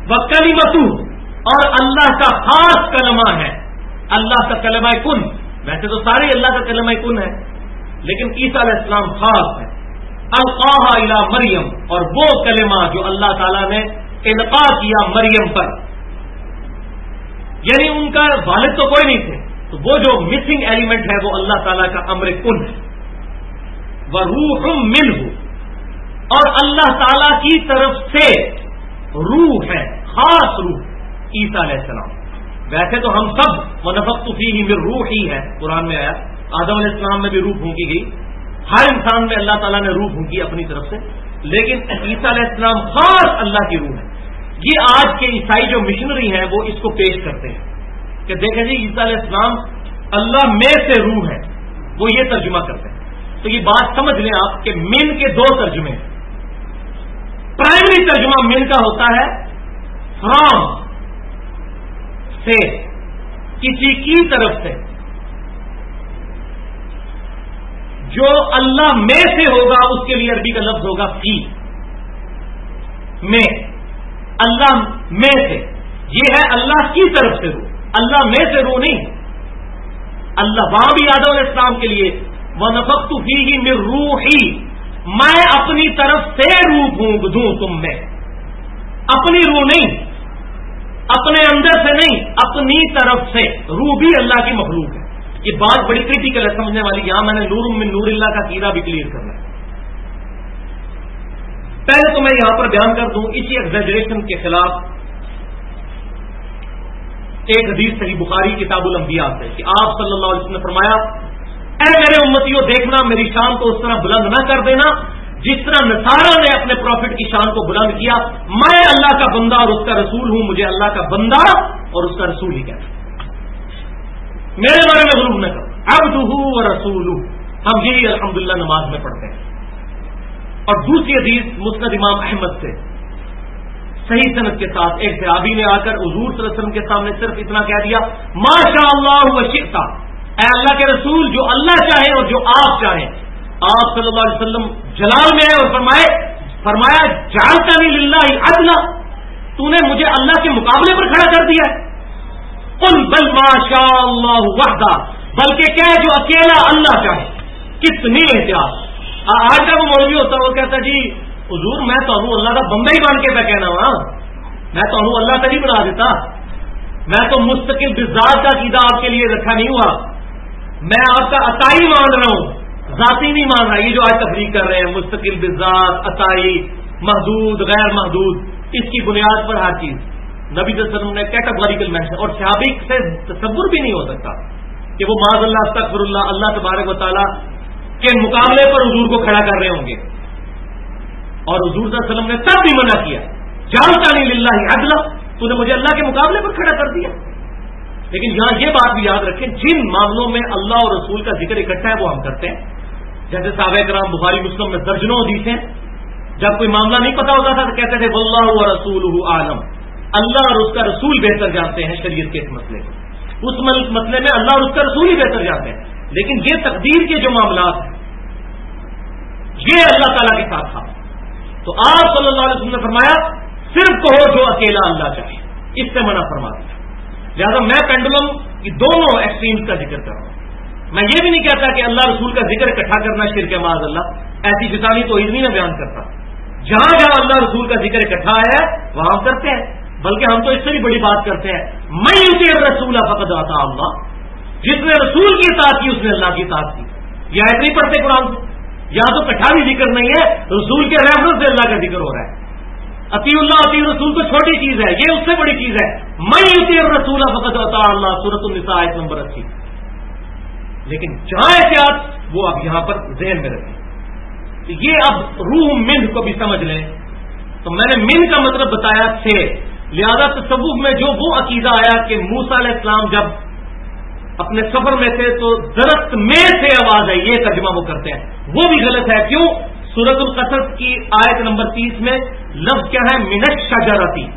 وکلمتہ، اور اللہ کا خاص کلمہ ہے، اللہ کا کلمہ کن. ویسے تو سارے اللہ کا کلمہ کن ہے، لیکن عیسیٰ علیہ السلام خاص ہے. القاہا الی مریم، اور وہ کلمہ جو اللہ تعالیٰ نے القاء کیا مریم پر، یعنی ان کا والد تو کوئی نہیں تھے، تو وہ جو مسنگ ایلیمنٹ ہے وہ اللہ تعالیٰ کا امر کن ہے. وروح منہ، اور اللہ تعالیٰ کی طرف سے روح ہے، خاص روح عیسیٰ علیہ السلام. ویسے تو ہم سب ونفخت فیہ من روحی ہے، قرآن میں آیا. آدم علیہ السلام میں بھی روح پھونکی گئی، ہر انسان میں اللہ تعالیٰ نے روح پھونکی اپنی طرف سے، لیکن عیسیٰ علیہ السلام خاص اللہ کی روح ہے. یہ آج کے عیسائی جو مشنری ہیں وہ اس کو پیش کرتے ہیں کہ دیکھیں جی عیسیٰ علیہ السلام اللہ میں سے روح ہے، وہ یہ ترجمہ کرتے ہیں. تو یہ بات سمجھ لیں آپ کہ من کے دو ترجمے ہیں. پرائمری ترجمہ من کا ہوتا ہے فرام سے، کسی کی طرف سے. جو اللہ میں سے ہوگا اس کے لیے عربی کا لفظ ہوگا فی، میں، اللہ میں سے. یہ ہے اللہ کی طرف سے روح، اللہ میں سے روح نہیں. اللہ وہاں بھی آدم علیہ السلام کے لیے وَنَفَخْتُ فِيهِ مِن رُوحِي، میں اپنی طرف سے روح دوں تم میں، اپنی روح نہیں، اپنے اندر سے نہیں، اپنی طرف سے. روح بھی اللہ کی مخلوق ہے. یہ بات بڑی کریٹیکل ہے سمجھنے والی. یہاں میں نے نور من نور اللہ کا قیدہ بھی کلیئر کرنا ہے. پہلے تو میں یہاں پر بیان کر دوں اسی ایگزیجریشن کے خلاف ایک حدیث صحیح بخاری کتاب الانبیاء سے کہ آپ صلی اللہ علیہ وسلم نے فرمایا، اے میرے امتیوں دیکھنا میری شان کو اس طرح بلند نہ کر دینا جس طرح نصارہ نے اپنے پروفٹ کی شان کو بلند کیا. میں اللہ کا بندہ اور اس کا رسول ہوں، مجھے اللہ کا بندہ اور اس کا رسول ہی کہتا. میرے بارے میں غلو نہ کرو. عبدہ و رسولہ، ہم یہی الحمدللہ نماز میں پڑھتے ہیں. اور دوسری حدیث مسند امام احمد سے صحیح سند کے ساتھ ایک صحابی نے آ کر حضور صلی اللہ علیہ وسلم کے سامنے صرف اتنا کہہ دیا، ما شاء اللہ و شئت، اے اللہ کے رسول جو اللہ چاہے اور جو آپ چاہیں. آپ صلی اللہ علیہ وسلم جلال میں آئے اور فرمایا جعلتنی للہ عدلا، تو نے مجھے اللہ کے مقابلے پر کھڑا کر دیا. قل بل ما شاء اللہ وحدہ، بلکہ کیا ہے جو اکیلا اللہ چاہے. کتنی احتیاط. آج کا وہ مولوی ہوتا ہے وہ کہتا ہے جی حضور میں تو اللہ کا بندہ ہی بن کے میں کہنا ہوا، میں تو اللہ کا نہیں بنا دیتا، میں تو مستقل بذات کا عقیدہ آپ کے لیے رکھا نہیں ہوا، میں آپ کا عطائی مان رہا ہوں، ذاتی نہیں مان رہا. یہ جو آج تفریق کر رہے ہیں مستقل بذات، عطائی، محدود، غیر محدود، اس کی بنیاد پر ہر چیز نبی صلی اللہ علیہ وسلم نے کیٹاگوریکل مینشن. اور صحابی سے تصور بھی نہیں ہو سکتا کہ وہ معاذ اللہ استغفر اللہ تبارک و تعالیٰ کے مقابلے پر حضور کو کھڑا کر رہے ہوں گے. اور حضور صلی اللہ علیہ وسلم نے تب بھی منع کیا، جعلتنی للہ عدلا، تو نے مجھے اللہ کے مقابلے پر کھڑا کر دیا. لیکن یہاں یہ بات بھی یاد رکھیں جن معاملوں میں اللہ اور رسول کا ذکر اکٹھا ہے وہ ہم کرتے ہیں. جیسے صحابہ کرام بخاری مسلم میں درجنوں حدیثیں، جب کوئی معاملہ نہیں پتا ہوتا تھا تو کہتے تھے واللہ ورسولہ عالم، اللہ اور اس کا رسول بہتر جانتے ہیں شریعت کے اس مسئلے کو. اس مسئلے میں اللہ اور اس کا رسول ہی بہتر جانتے ہیں. لیکن یہ تقدیر کے جو معاملات ہیں یہ اللہ تعالیٰ کے ساتھ تھا. تو آپ صلی اللہ علیہ وسلم نے فرمایا صرف کہو جو اکیلا اللہ چاہے، اس سے منع فرما دیا. لہٰذا میں پینڈولم کی دونوں ایکسٹریمز کا ذکر کر رہا ہوں. میں یہ بھی نہیں کہتا کہ اللہ رسول کا ذکر اکٹھا کرنا شرک ہے معاذ اللہ، ایسی جسانی تو نہیں میں بیان کرتا. جہاں جہاں اللہ رسول کا ذکر اکٹھا ہے وہاں ہم کرتے ہیں. بلکہ ہم تو اس سے بھی بڑی بات کرتے ہیں، میں یطیع الرسول فقد اطاع اللہ، جس نے رسول کی اطاعت کی اس نے اللہ کی اطاعت کی. یہ آیت نہیں پڑھتے قرآن سے، یہاں تو کٹھا بھی ذکر نہیں ہے، رسول کے ریفرنس سے اللہ کا ذکر ہو رہا ہے. اطیع اللہ اطیع رسول تو چھوٹی چیز ہے، یہ اس سے بڑی چیز ہے. میں یطیع الرسول فقد اطاع اللہ، سورۃ النساء آیت نمبر 80. لیکن جہاں احتیاط وہ اب یہاں پر ذہن میں رکھیں. یہ اب روح من کو بھی سمجھ لیں. تو میں نے من کا مطلب بتایا سے، لہذا تصوف میں جو وہ عقیدہ آیا کہ موسیٰ علیہ السلام جب اپنے سفر میں تھے تو درخت میں سے آواز آئی، یہ ترجمہ وہ کرتے ہیں، وہ بھی غلط ہے. کیوں؟ سورۃ القصص کی آیت نمبر 30 میں لفظ کیا ہے؟ من الشجرتی،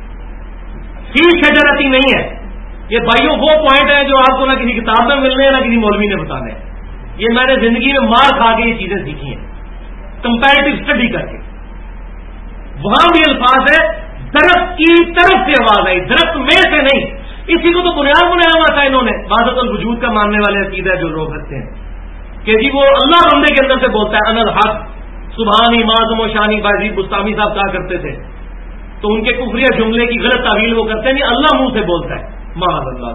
فی شجرتی نہیں ہے. یہ بھائیوں وہ پوائنٹ ہیں جو آپ کو نہ کسی کتاب میں ملنے ہیں نہ کسی مولوی نے بتانے ہیں. یہ میں نے زندگی میں مار کھا کے یہ چیزیں سیکھی ہیں کمپیریٹو اسٹڈی کر کے. وہاں بھی الفاظ ہے درخت کی طرف سے آواز آئی، درخت میں سے نہیں. اسی کو تو بنیاد بنایا ہوا تھا انہوں نے، وحدت الوجود کا ماننے والے عقیدہ جو لوگ رکھتے ہیں کہ جی وہ اللہ بندے کے اندر سے بولتا ہے، انا الحق. سبحانی معظم و شانی بازی بستامی صاحب کہا کرتے تھے، تو ان کے کفریہ جملے کی غلط تعویل وہ کرتے ہیں، نہیں اللہ منہ سے بولتا ہے. معاذ اللہ.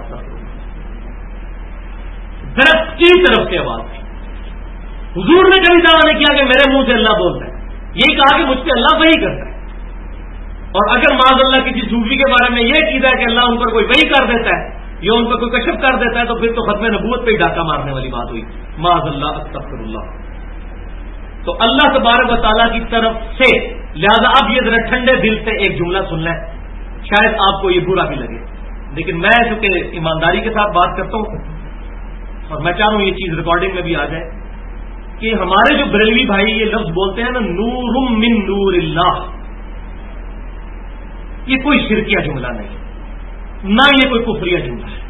درخت کی طرف سے آواز آئی. حضور نے کبھی دعویٰ نہیں کیا کہ میرے منہ سے اللہ بولتا ہے، یہی کہا کہ مجھ سے اللہ وحی کرتا ہے. اور اگر معاذ اللہ کسی صوفی کے بارے میں یہ عقیدہ ہے کہ اللہ ان پر کوئی وحی کر دیتا ہے یا ان پر کوئی کشف کر دیتا ہے تو پھر تو ختم نبوت پہ ہی ڈاکہ مارنے والی بات ہوئی. معاذ اللہ، استغفر اللہ. تو اللہ تبارک و تعالیٰ کی طرف سے. لہذا اب یہ ذرا ٹھنڈے دل سے ایک جملہ سن لیں، شاید آپ کو یہ برا بھی لگے، لیکن میں چونکہ ایمانداری کے ساتھ بات کرتا ہوں اور میں چاہ رہا ہوں یہ چیز ریکارڈنگ میں بھی آ جائے کہ ہمارے جو بریلوی بھائی یہ لفظ بولتے ہیں نا، نور من نور اللہ، یہ کوئی شرکیہ جملہ نہیں، نہ یہ کوئی کفریہ جملہ ہے.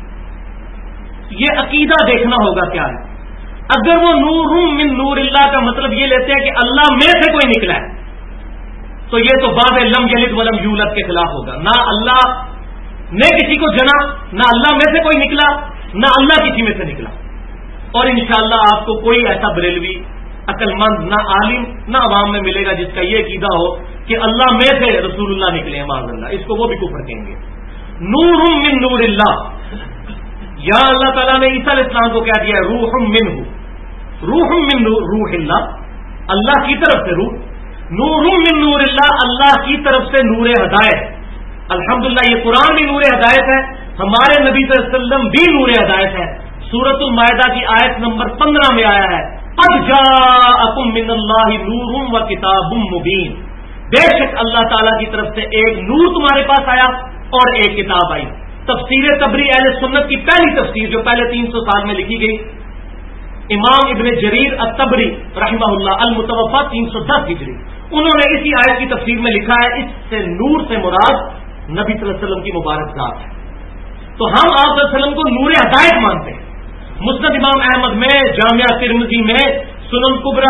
یہ عقیدہ دیکھنا ہوگا کیا ہے. اگر وہ نور من نور اللہ کا مطلب یہ لیتے ہیں کہ اللہ میں سے کوئی نکلا ہے تو یہ تو باب لم یلد ولم یولد کے خلاف ہوگا. نہ اللہ نے کسی کو جنا، نہ اللہ میں سے کوئی نکلا، نہ اللہ کسی میں سے نکلا. اور انشاءاللہ آپ کو کوئی ایسا بریلوی عقل مند نہ عالم نہ عوام میں ملے گا جس کا یہ عقیدہ ہو کہ اللہ میں سے رسول اللہ نکلے ہیں. معاذ اللہ، اس کو وہ بھی کفر کہیں گے. نور من نور اللہ، یا اللہ تعالیٰ نے عیسیٰ علیہ السلام کو کیا دیا ہے؟ روح منہ، روح من روح اللہ، اللہ کی طرف سے روح. نور من نور اللہ، اللہ کی طرف سے نور ہدایت. الحمدللہ یہ قرآن بھی نور ہدایت ہے، ہمارے نبی صلی اللہ علیہ وسلم بھی نور ہدایت ہے. سورۃ المائدہ کی آیت نمبر 15 میں آیا ہے، قد جاءکم من اللہ نور و کتاب مبین. بے شک اللہ تعالیٰ کی طرف سے ایک نور تمہارے پاس آیا اور ایک کتاب آئی. تفسیر تبری اہل سنت کی پہلی تفسیر جو پہلے 300 سال میں لکھی گئی، امام ابن جریر الطبری رحمہ اللہ المتوفا 310 ہجری، انہوں نے اسی آیت کی تفسیر میں لکھا ہے اس سے نور سے مراد نبی صلی اللہ علیہ وسلم کی مبارک ذات ہے. تو ہم آپ صلی اللہ علیہ وسلم کو نور ہدایت مانتے ہیں. مسند امام احمد میں، جامعہ ترمذی میں، سنن کبرا،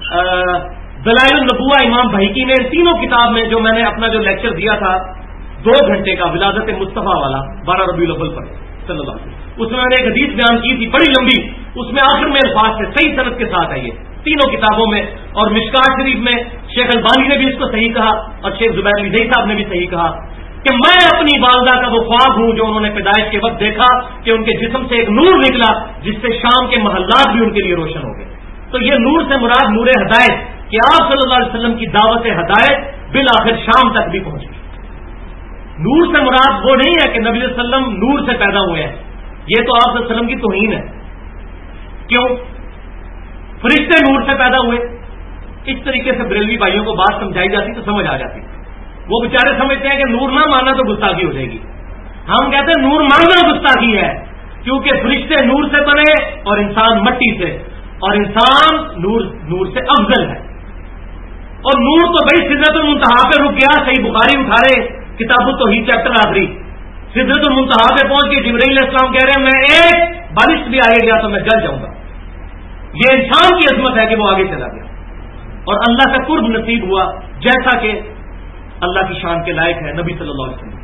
دلائل النبوہ امام بہیقی میں، ان تینوں کتاب میں جو میں نے اپنا جو لیکچر دیا تھا 2 گھنٹے کا ولادت مصطفیٰ والا 12 ربیع الاول پر صلی اللہ علیہ وسلم، اس میں نے ایک حدیث بیان کی تھی بڑی لمبی، اس میں آخر میں الفاظ سے صحیح صنعت کے ساتھ ہے یہ تینوں کتابوں میں. اور مشکات شریف میں شیخ البانی نے بھی اس کو صحیح کہا اور شیخ زبیر لیدئی صاحب نے بھی صحیح کہا کہ میں اپنی والدہ کا وہ خواب ہوں جو انہوں نے پیدائش کے وقت دیکھا کہ ان کے جسم سے ایک نور نکلا جس سے شام کے محلات بھی ان کے لیے روشن ہو گئے. تو یہ نور سے مراد نور ہدایت کہ آپ صلی اللہ علیہ وسلم کی دعوت ہدایت بالآخر شام تک بھی پہنچ گئی. نور سے مراد وہ نہیں ہے کہ نبی صلی اللہ علیہ وسلم نور سے پیدا ہوئے ہیں، یہ تو آپ صلی اللہ علیہ وسلم کی توہین ہے. کیوں؟ فرشتے نور سے پیدا ہوئے. اس طریقے سے بریلوی بھائیوں کو بات سمجھائی جاتی تو سمجھ آ جاتی. وہ بیچارے سمجھتے ہیں کہ نور نہ ماننا تو گستاخی ہو جائے گی. ہم کہتے ہیں نور ماننا گستاخی ہے کیونکہ فرشتے نور سے بنے اور انسان مٹی سے، اور انسان نور سے افضل ہے. اور نور تو بھائی سدرۃ المنتہا پہ رک گیا. صحیح بخاری اٹھا رہے کتاب التوحید چیپٹر آخری، سدرۃ المنتہا پہ پہنچ کے جبرائیل علیہ السلام کہہ رہے ہیں میں ایک بارش بھی آگے گیا تو میں جل جاؤں گا. یہ انسان کی عظمت ہے کہ وہ آگے چلا گیا اور اللہ کا قرب نصیب ہوا جیسا کہ اللہ کی شان کے لائق ہے نبی صلی اللہ علیہ وسلم.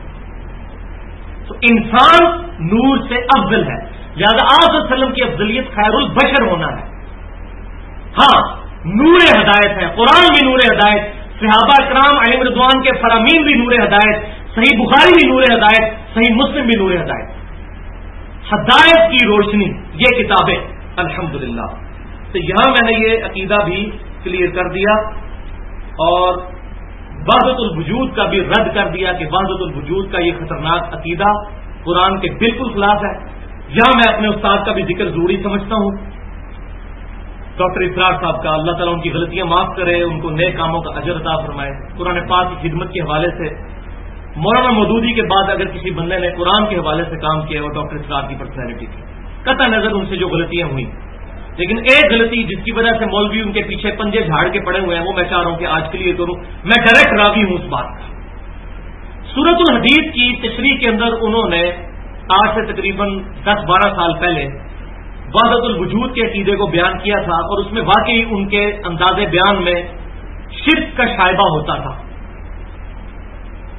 تو انسان نور سے افضل ہے، لہذا آپ صلی اللہ علیہ وسلم کی افضلیت خیر البشر ہونا ہے. ہاں نور ہدایت ہے، قرآن بھی نور ہدایت، صحابہ کرام علیہ رضوان کے فرامین بھی نور ہدایت، صحیح بخاری بھی نور ہدایت، صحیح مسلم بھی نور ہدایت. ہدایت کی روشنی یہ کتابیں الحمدللہ. تو یہاں میں نے یہ عقیدہ بھی کلیئر کر دیا اور وحدت الوجود کا بھی رد کر دیا کہ وحدت الوجود کا یہ خطرناک عقیدہ قرآن کے بالکل خلاف ہے. یہاں میں اپنے استاد کا بھی ذکر ضروری سمجھتا ہوں، ڈاکٹر اسرار صاحب کا. اللہ تعالیٰ ان کی غلطیاں معاف کرے، ان کو نیک کاموں کا اجر عطا فرمائے. قرآن پاک کی خدمت کے حوالے سے مولانا مودودی کے بعد اگر کسی بندے نے قرآن کے حوالے سے کام کیا وہ ڈاکٹر اسرار کی پرسنالٹی تھی. قطع نظر ان سے جو غلطیاں ہوئیں، لیکن ایک غلطی جس کی وجہ سے مولوی ان کے پیچھے پنجے جھاڑ کے پڑے ہوئے ہیں وہ میں چاہ رہا ہوں کہ آج کے لیے کروں. میں ڈائریکٹ راوی ہوں اس بات کا. سورۃ الحدید کی تشریح کے اندر انہوں نے آج سے تقریباً 10-12 سال پہلے وحدت الوجود کے عقیدے کو بیان کیا تھا اور اس میں واقعی ان کے انداز بیان میں شرک کا شائبہ ہوتا تھا.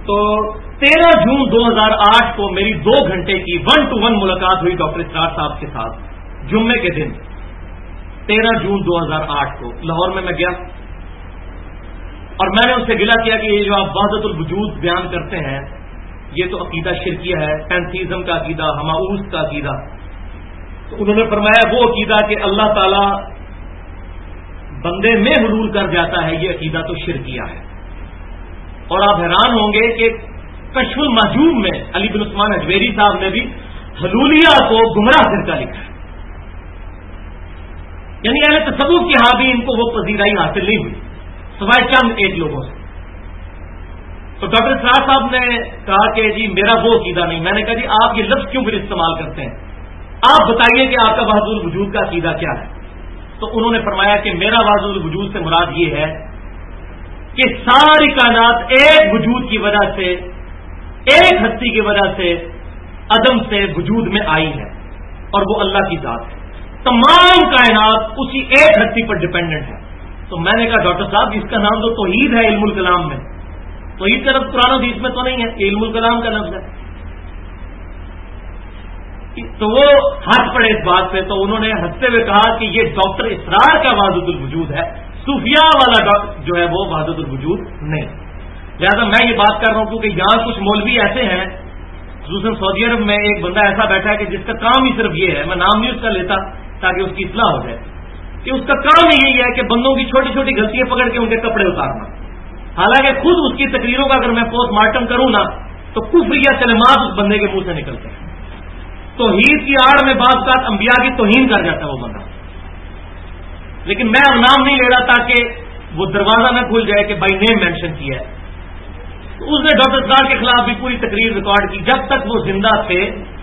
تو 13 جون 2008 کو میری 2 گھنٹے کی 1-to-1 ملاقات ہوئی ڈاکٹر اسرار صاحب کے ساتھ، جمعے کے دن 13 جون 2008 کو لاہور میں گیا اور میں نے اس سے گلا کیا کہ یہ جو آپ وحدت الوجود بیان کرتے ہیں یہ تو عقیدہ شرکیہ ہے، پینتھیزم کا عقیدہ، ہماؤس کا عقیدہ. تو انہوں نے فرمایا وہ عقیدہ کہ اللہ تعالی بندے میں حلول کر جاتا ہے، یہ عقیدہ تو شرکیہ ہے. اور آپ حیران ہوں گے کہ کشف المحجوب میں علی بن عثمان اجویری صاحب نے بھی حلولیہ کو گمراہ فرقہ لکھا ہے. یعنی اہل تصوف کی ہاں بھی ان کو وہ پذیرائی حاصل نہیں ہوئی سوائے چند ایک لوگوں سے. تو ڈاکٹر اسرار صاحب نے کہا کہ جی میرا وہ عقیدہ نہیں. میں نے کہا جی آپ یہ لفظ کیوں پھر استعمال کرتے ہیں، آپ بتائیے کہ آپ کا وحدت الوجود کا عقیدہ کیا ہے. تو انہوں نے فرمایا کہ میرا وحدت الوجود سے مراد یہ ہے کہ ساری کائنات ایک وجود کی وجہ سے، ایک ہستی کی وجہ سے عدم سے وجود میں آئی ہے اور وہ اللہ کی ذات ہے. تمام کائنات اسی ایک ہستی پر ڈپینڈنٹ ہے. تو میں نے کہا ڈاکٹر صاحب اس کا نام تو توحید ہے علم الکلام میں، توحید کا لفظ قرآن و حدیث میں تو نہیں ہے، علم الکلام کا لفظ ہے. تو وہ ہاتھ پڑے اس بات پہ. تو انہوں نے ہنستے ہوئے کہا کہ یہ ڈاکٹر اسرار کا وحدت الوجود ہے، صوفیاء والا جو ہے وہ وحدت الوجود نہیں. لہذا میں یہ بات کر رہا ہوں کیونکہ یہاں کچھ مولوی ایسے ہیں، خصوصاً سعودی عرب میں ایک بندہ ایسا بیٹھا ہے کہ جس کا کام ہی صرف یہ ہے، میں نام نہیں اس کا لیتا تاکہ اس کی اصلاح ہو جائے، کہ اس کا کام ہی یہی ہے کہ بندوں کی چھوٹی چھوٹی غلطیاں پکڑ کے ان کے کپڑے اتارنا. حالانکہ خود اس کی تقریروں کا اگر میں پوسٹ مارٹم کروں نا تو کفر یا کلمات اس بندے کے منہ سے نکلتے ہیں. توحید کی آڑ میں بعض اوقات انبیاء کی توہین کر جاتا ہے وہ بندہ. لیکن میں اب نام نہیں لے رہا تاکہ وہ دروازہ نہ کھل جائے کہ بائی نیم مینشن کیا ہے. تو اس نے ڈاکٹر اسرار کے خلاف بھی پوری تقریر ریکارڈ کی. جب تک وہ زندہ تھے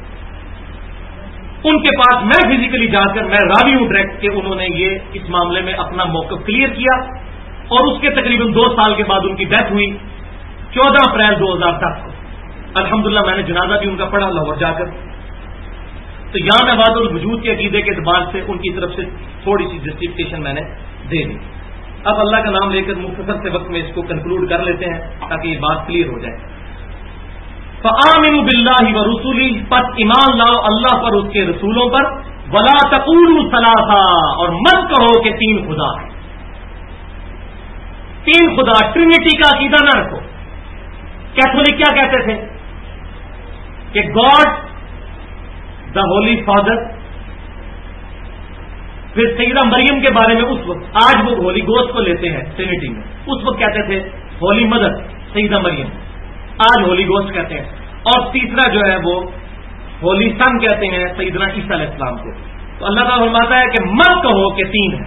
ان کے پاس میں فزیکلی جا کر میں راوی ہوں ڈائریکٹ کہ انہوں نے یہ اس معاملے میں اپنا موقف کلیئر کیا. اور اس کے تقریباً 2 سال کے بعد ان کی ڈیتھ ہوئی 14 اپریل 2010 کو. الحمدللہ میں نے جنازہ بھی ان کا پڑھا لاہور جا کر. تو یہاں میں وحدت الوجود کے عقیدے کے اعتبار سے ان کی طرف سے تھوڑی سی جسٹیفکیشن میں نے دے دی. اب اللہ کا نام لے کر مختصر سے وقت میں اس کو کنکلوڈ کر لیتے ہیں تاکہ یہ بات کلیئر ہو جائے. فآمنوا باللہ ورسولہ، پس ایمان لاؤ اللہ پر، اس کے رسولوں پر. ولا تقولوا ثلاثہ، اور مت کہو کہ 3 خدا ہے. 3 خدا، ٹرینٹی کا عقیدہ نہ رکھو. کیتھولک کیا کہتے تھے کہ گاڈ دا ہولی فادر. پھر سیدہ مریم کے بارے میں اس وقت، آج وہ ہولی گوسٹ کو لیتے ہیں ٹرینٹی میں، اس وقت کہتے تھے ہولی مدر سیدہ مریم، آج ہولی گوسٹ کہتے ہیں. اور تیسرا جو ہے وہ ہولی سن کہتے ہیں سیدنا عیسیٰ علیہ السلام کو. تو اللہ تعالیٰ فرماتا ہے کہ مت کہو کہ 3 ہے.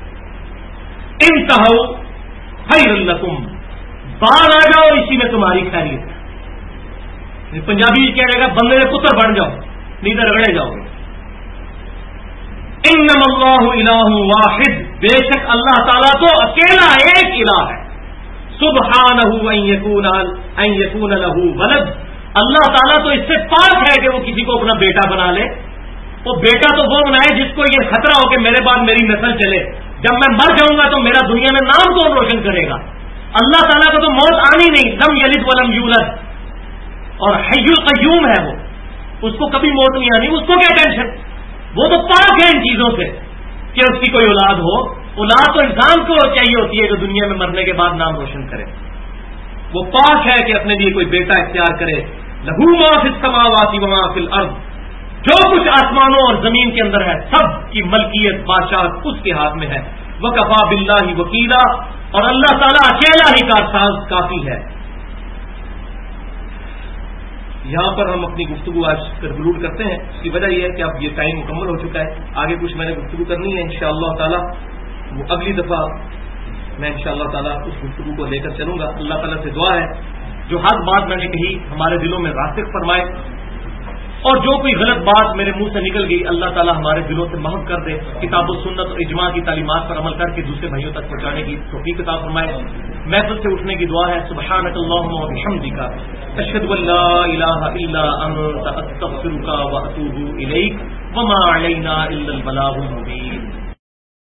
انتہو خیر لکم، باہر آ جاؤ، اسی میں تمہاری خیریت ہے. پنجابی کہہ رہے گا بندے میں پتر بن جاؤ، نہیں تو رگڑے جاؤ گے. انما اللہ الہ واحد، بے شک اللہ تعالیٰ تو اکیلا ایک الہ ہے. سبحانہ ان یکون لہ ولد، اللہ تعالیٰ تو اس سے پاک ہے کہ وہ کسی کو اپنا بیٹا بنا لے. وہ بیٹا تو وہ بنائے جس کو یہ خطرہ ہو کہ میرے بعد میری نسل چلے، جب میں مر جاؤں گا تو میرا دنیا میں نام کون روشن کرے گا. اللہ تعالیٰ کو تو موت آنی نہیں، لم یلد ولم یولد، اور حی القیوم ہے وہ، اس کو کبھی موت نہیں آنی. اس کو کیا ٹینشن، وہ تو پاک ہے ان چیزوں سے کہ اس کی کوئی اولاد ہو. اولاد تو انسان کو چاہیے ہوتی ہے جو دنیا میں مرنے کے بعد نام روشن کرے. وہ پاک ہے کہ اپنے لیے کوئی بیٹا اختیار کرے. لہو ما فی السماوات و ما فی الارض، جو کچھ آسمانوں اور زمین کے اندر ہے سب کی ملکیت بادشاہت اس کے ہاتھ میں ہے. وکفا باللہ وکیلا، اور اللہ تعالیٰ اکیلا ہی کارساز کافی ہے. یہاں پر ہم اپنی گفتگو آج کنکلوڈ کرتے ہیں. اس کی وجہ یہ ہے کہ اب یہ ٹائم مکمل ہو چکا ہے. آگے کچھ میں نے گفتگو کرنی ہے انشاءاللہ تعالی، وہ اگلی دفعہ میں انشاءاللہ تعالی اس گفتگو کو لے کر چلوں گا. اللہ تعالیٰ سے دعا ہے جو حق بات میں نے کہی ہمارے دلوں میں راسخ فرمائے، اور جو کوئی غلط بات میرے منہ سے نکل گئی اللہ تعالیٰ ہمارے دلوں سے محو کر دے. کتاب و سنت اور اجماع کی تعلیمات پر عمل کر کے دوسرے بھائیوں تک پہنچانے کی توفیق عطا فرمائے. محفل سے اٹھنے کی دعا ہے. سبحانک اللہم و بحمدک، اشہد ان لا الہ الا انت، استغفرک و اتوب الیک، وما علینا الا البلاغ المبین.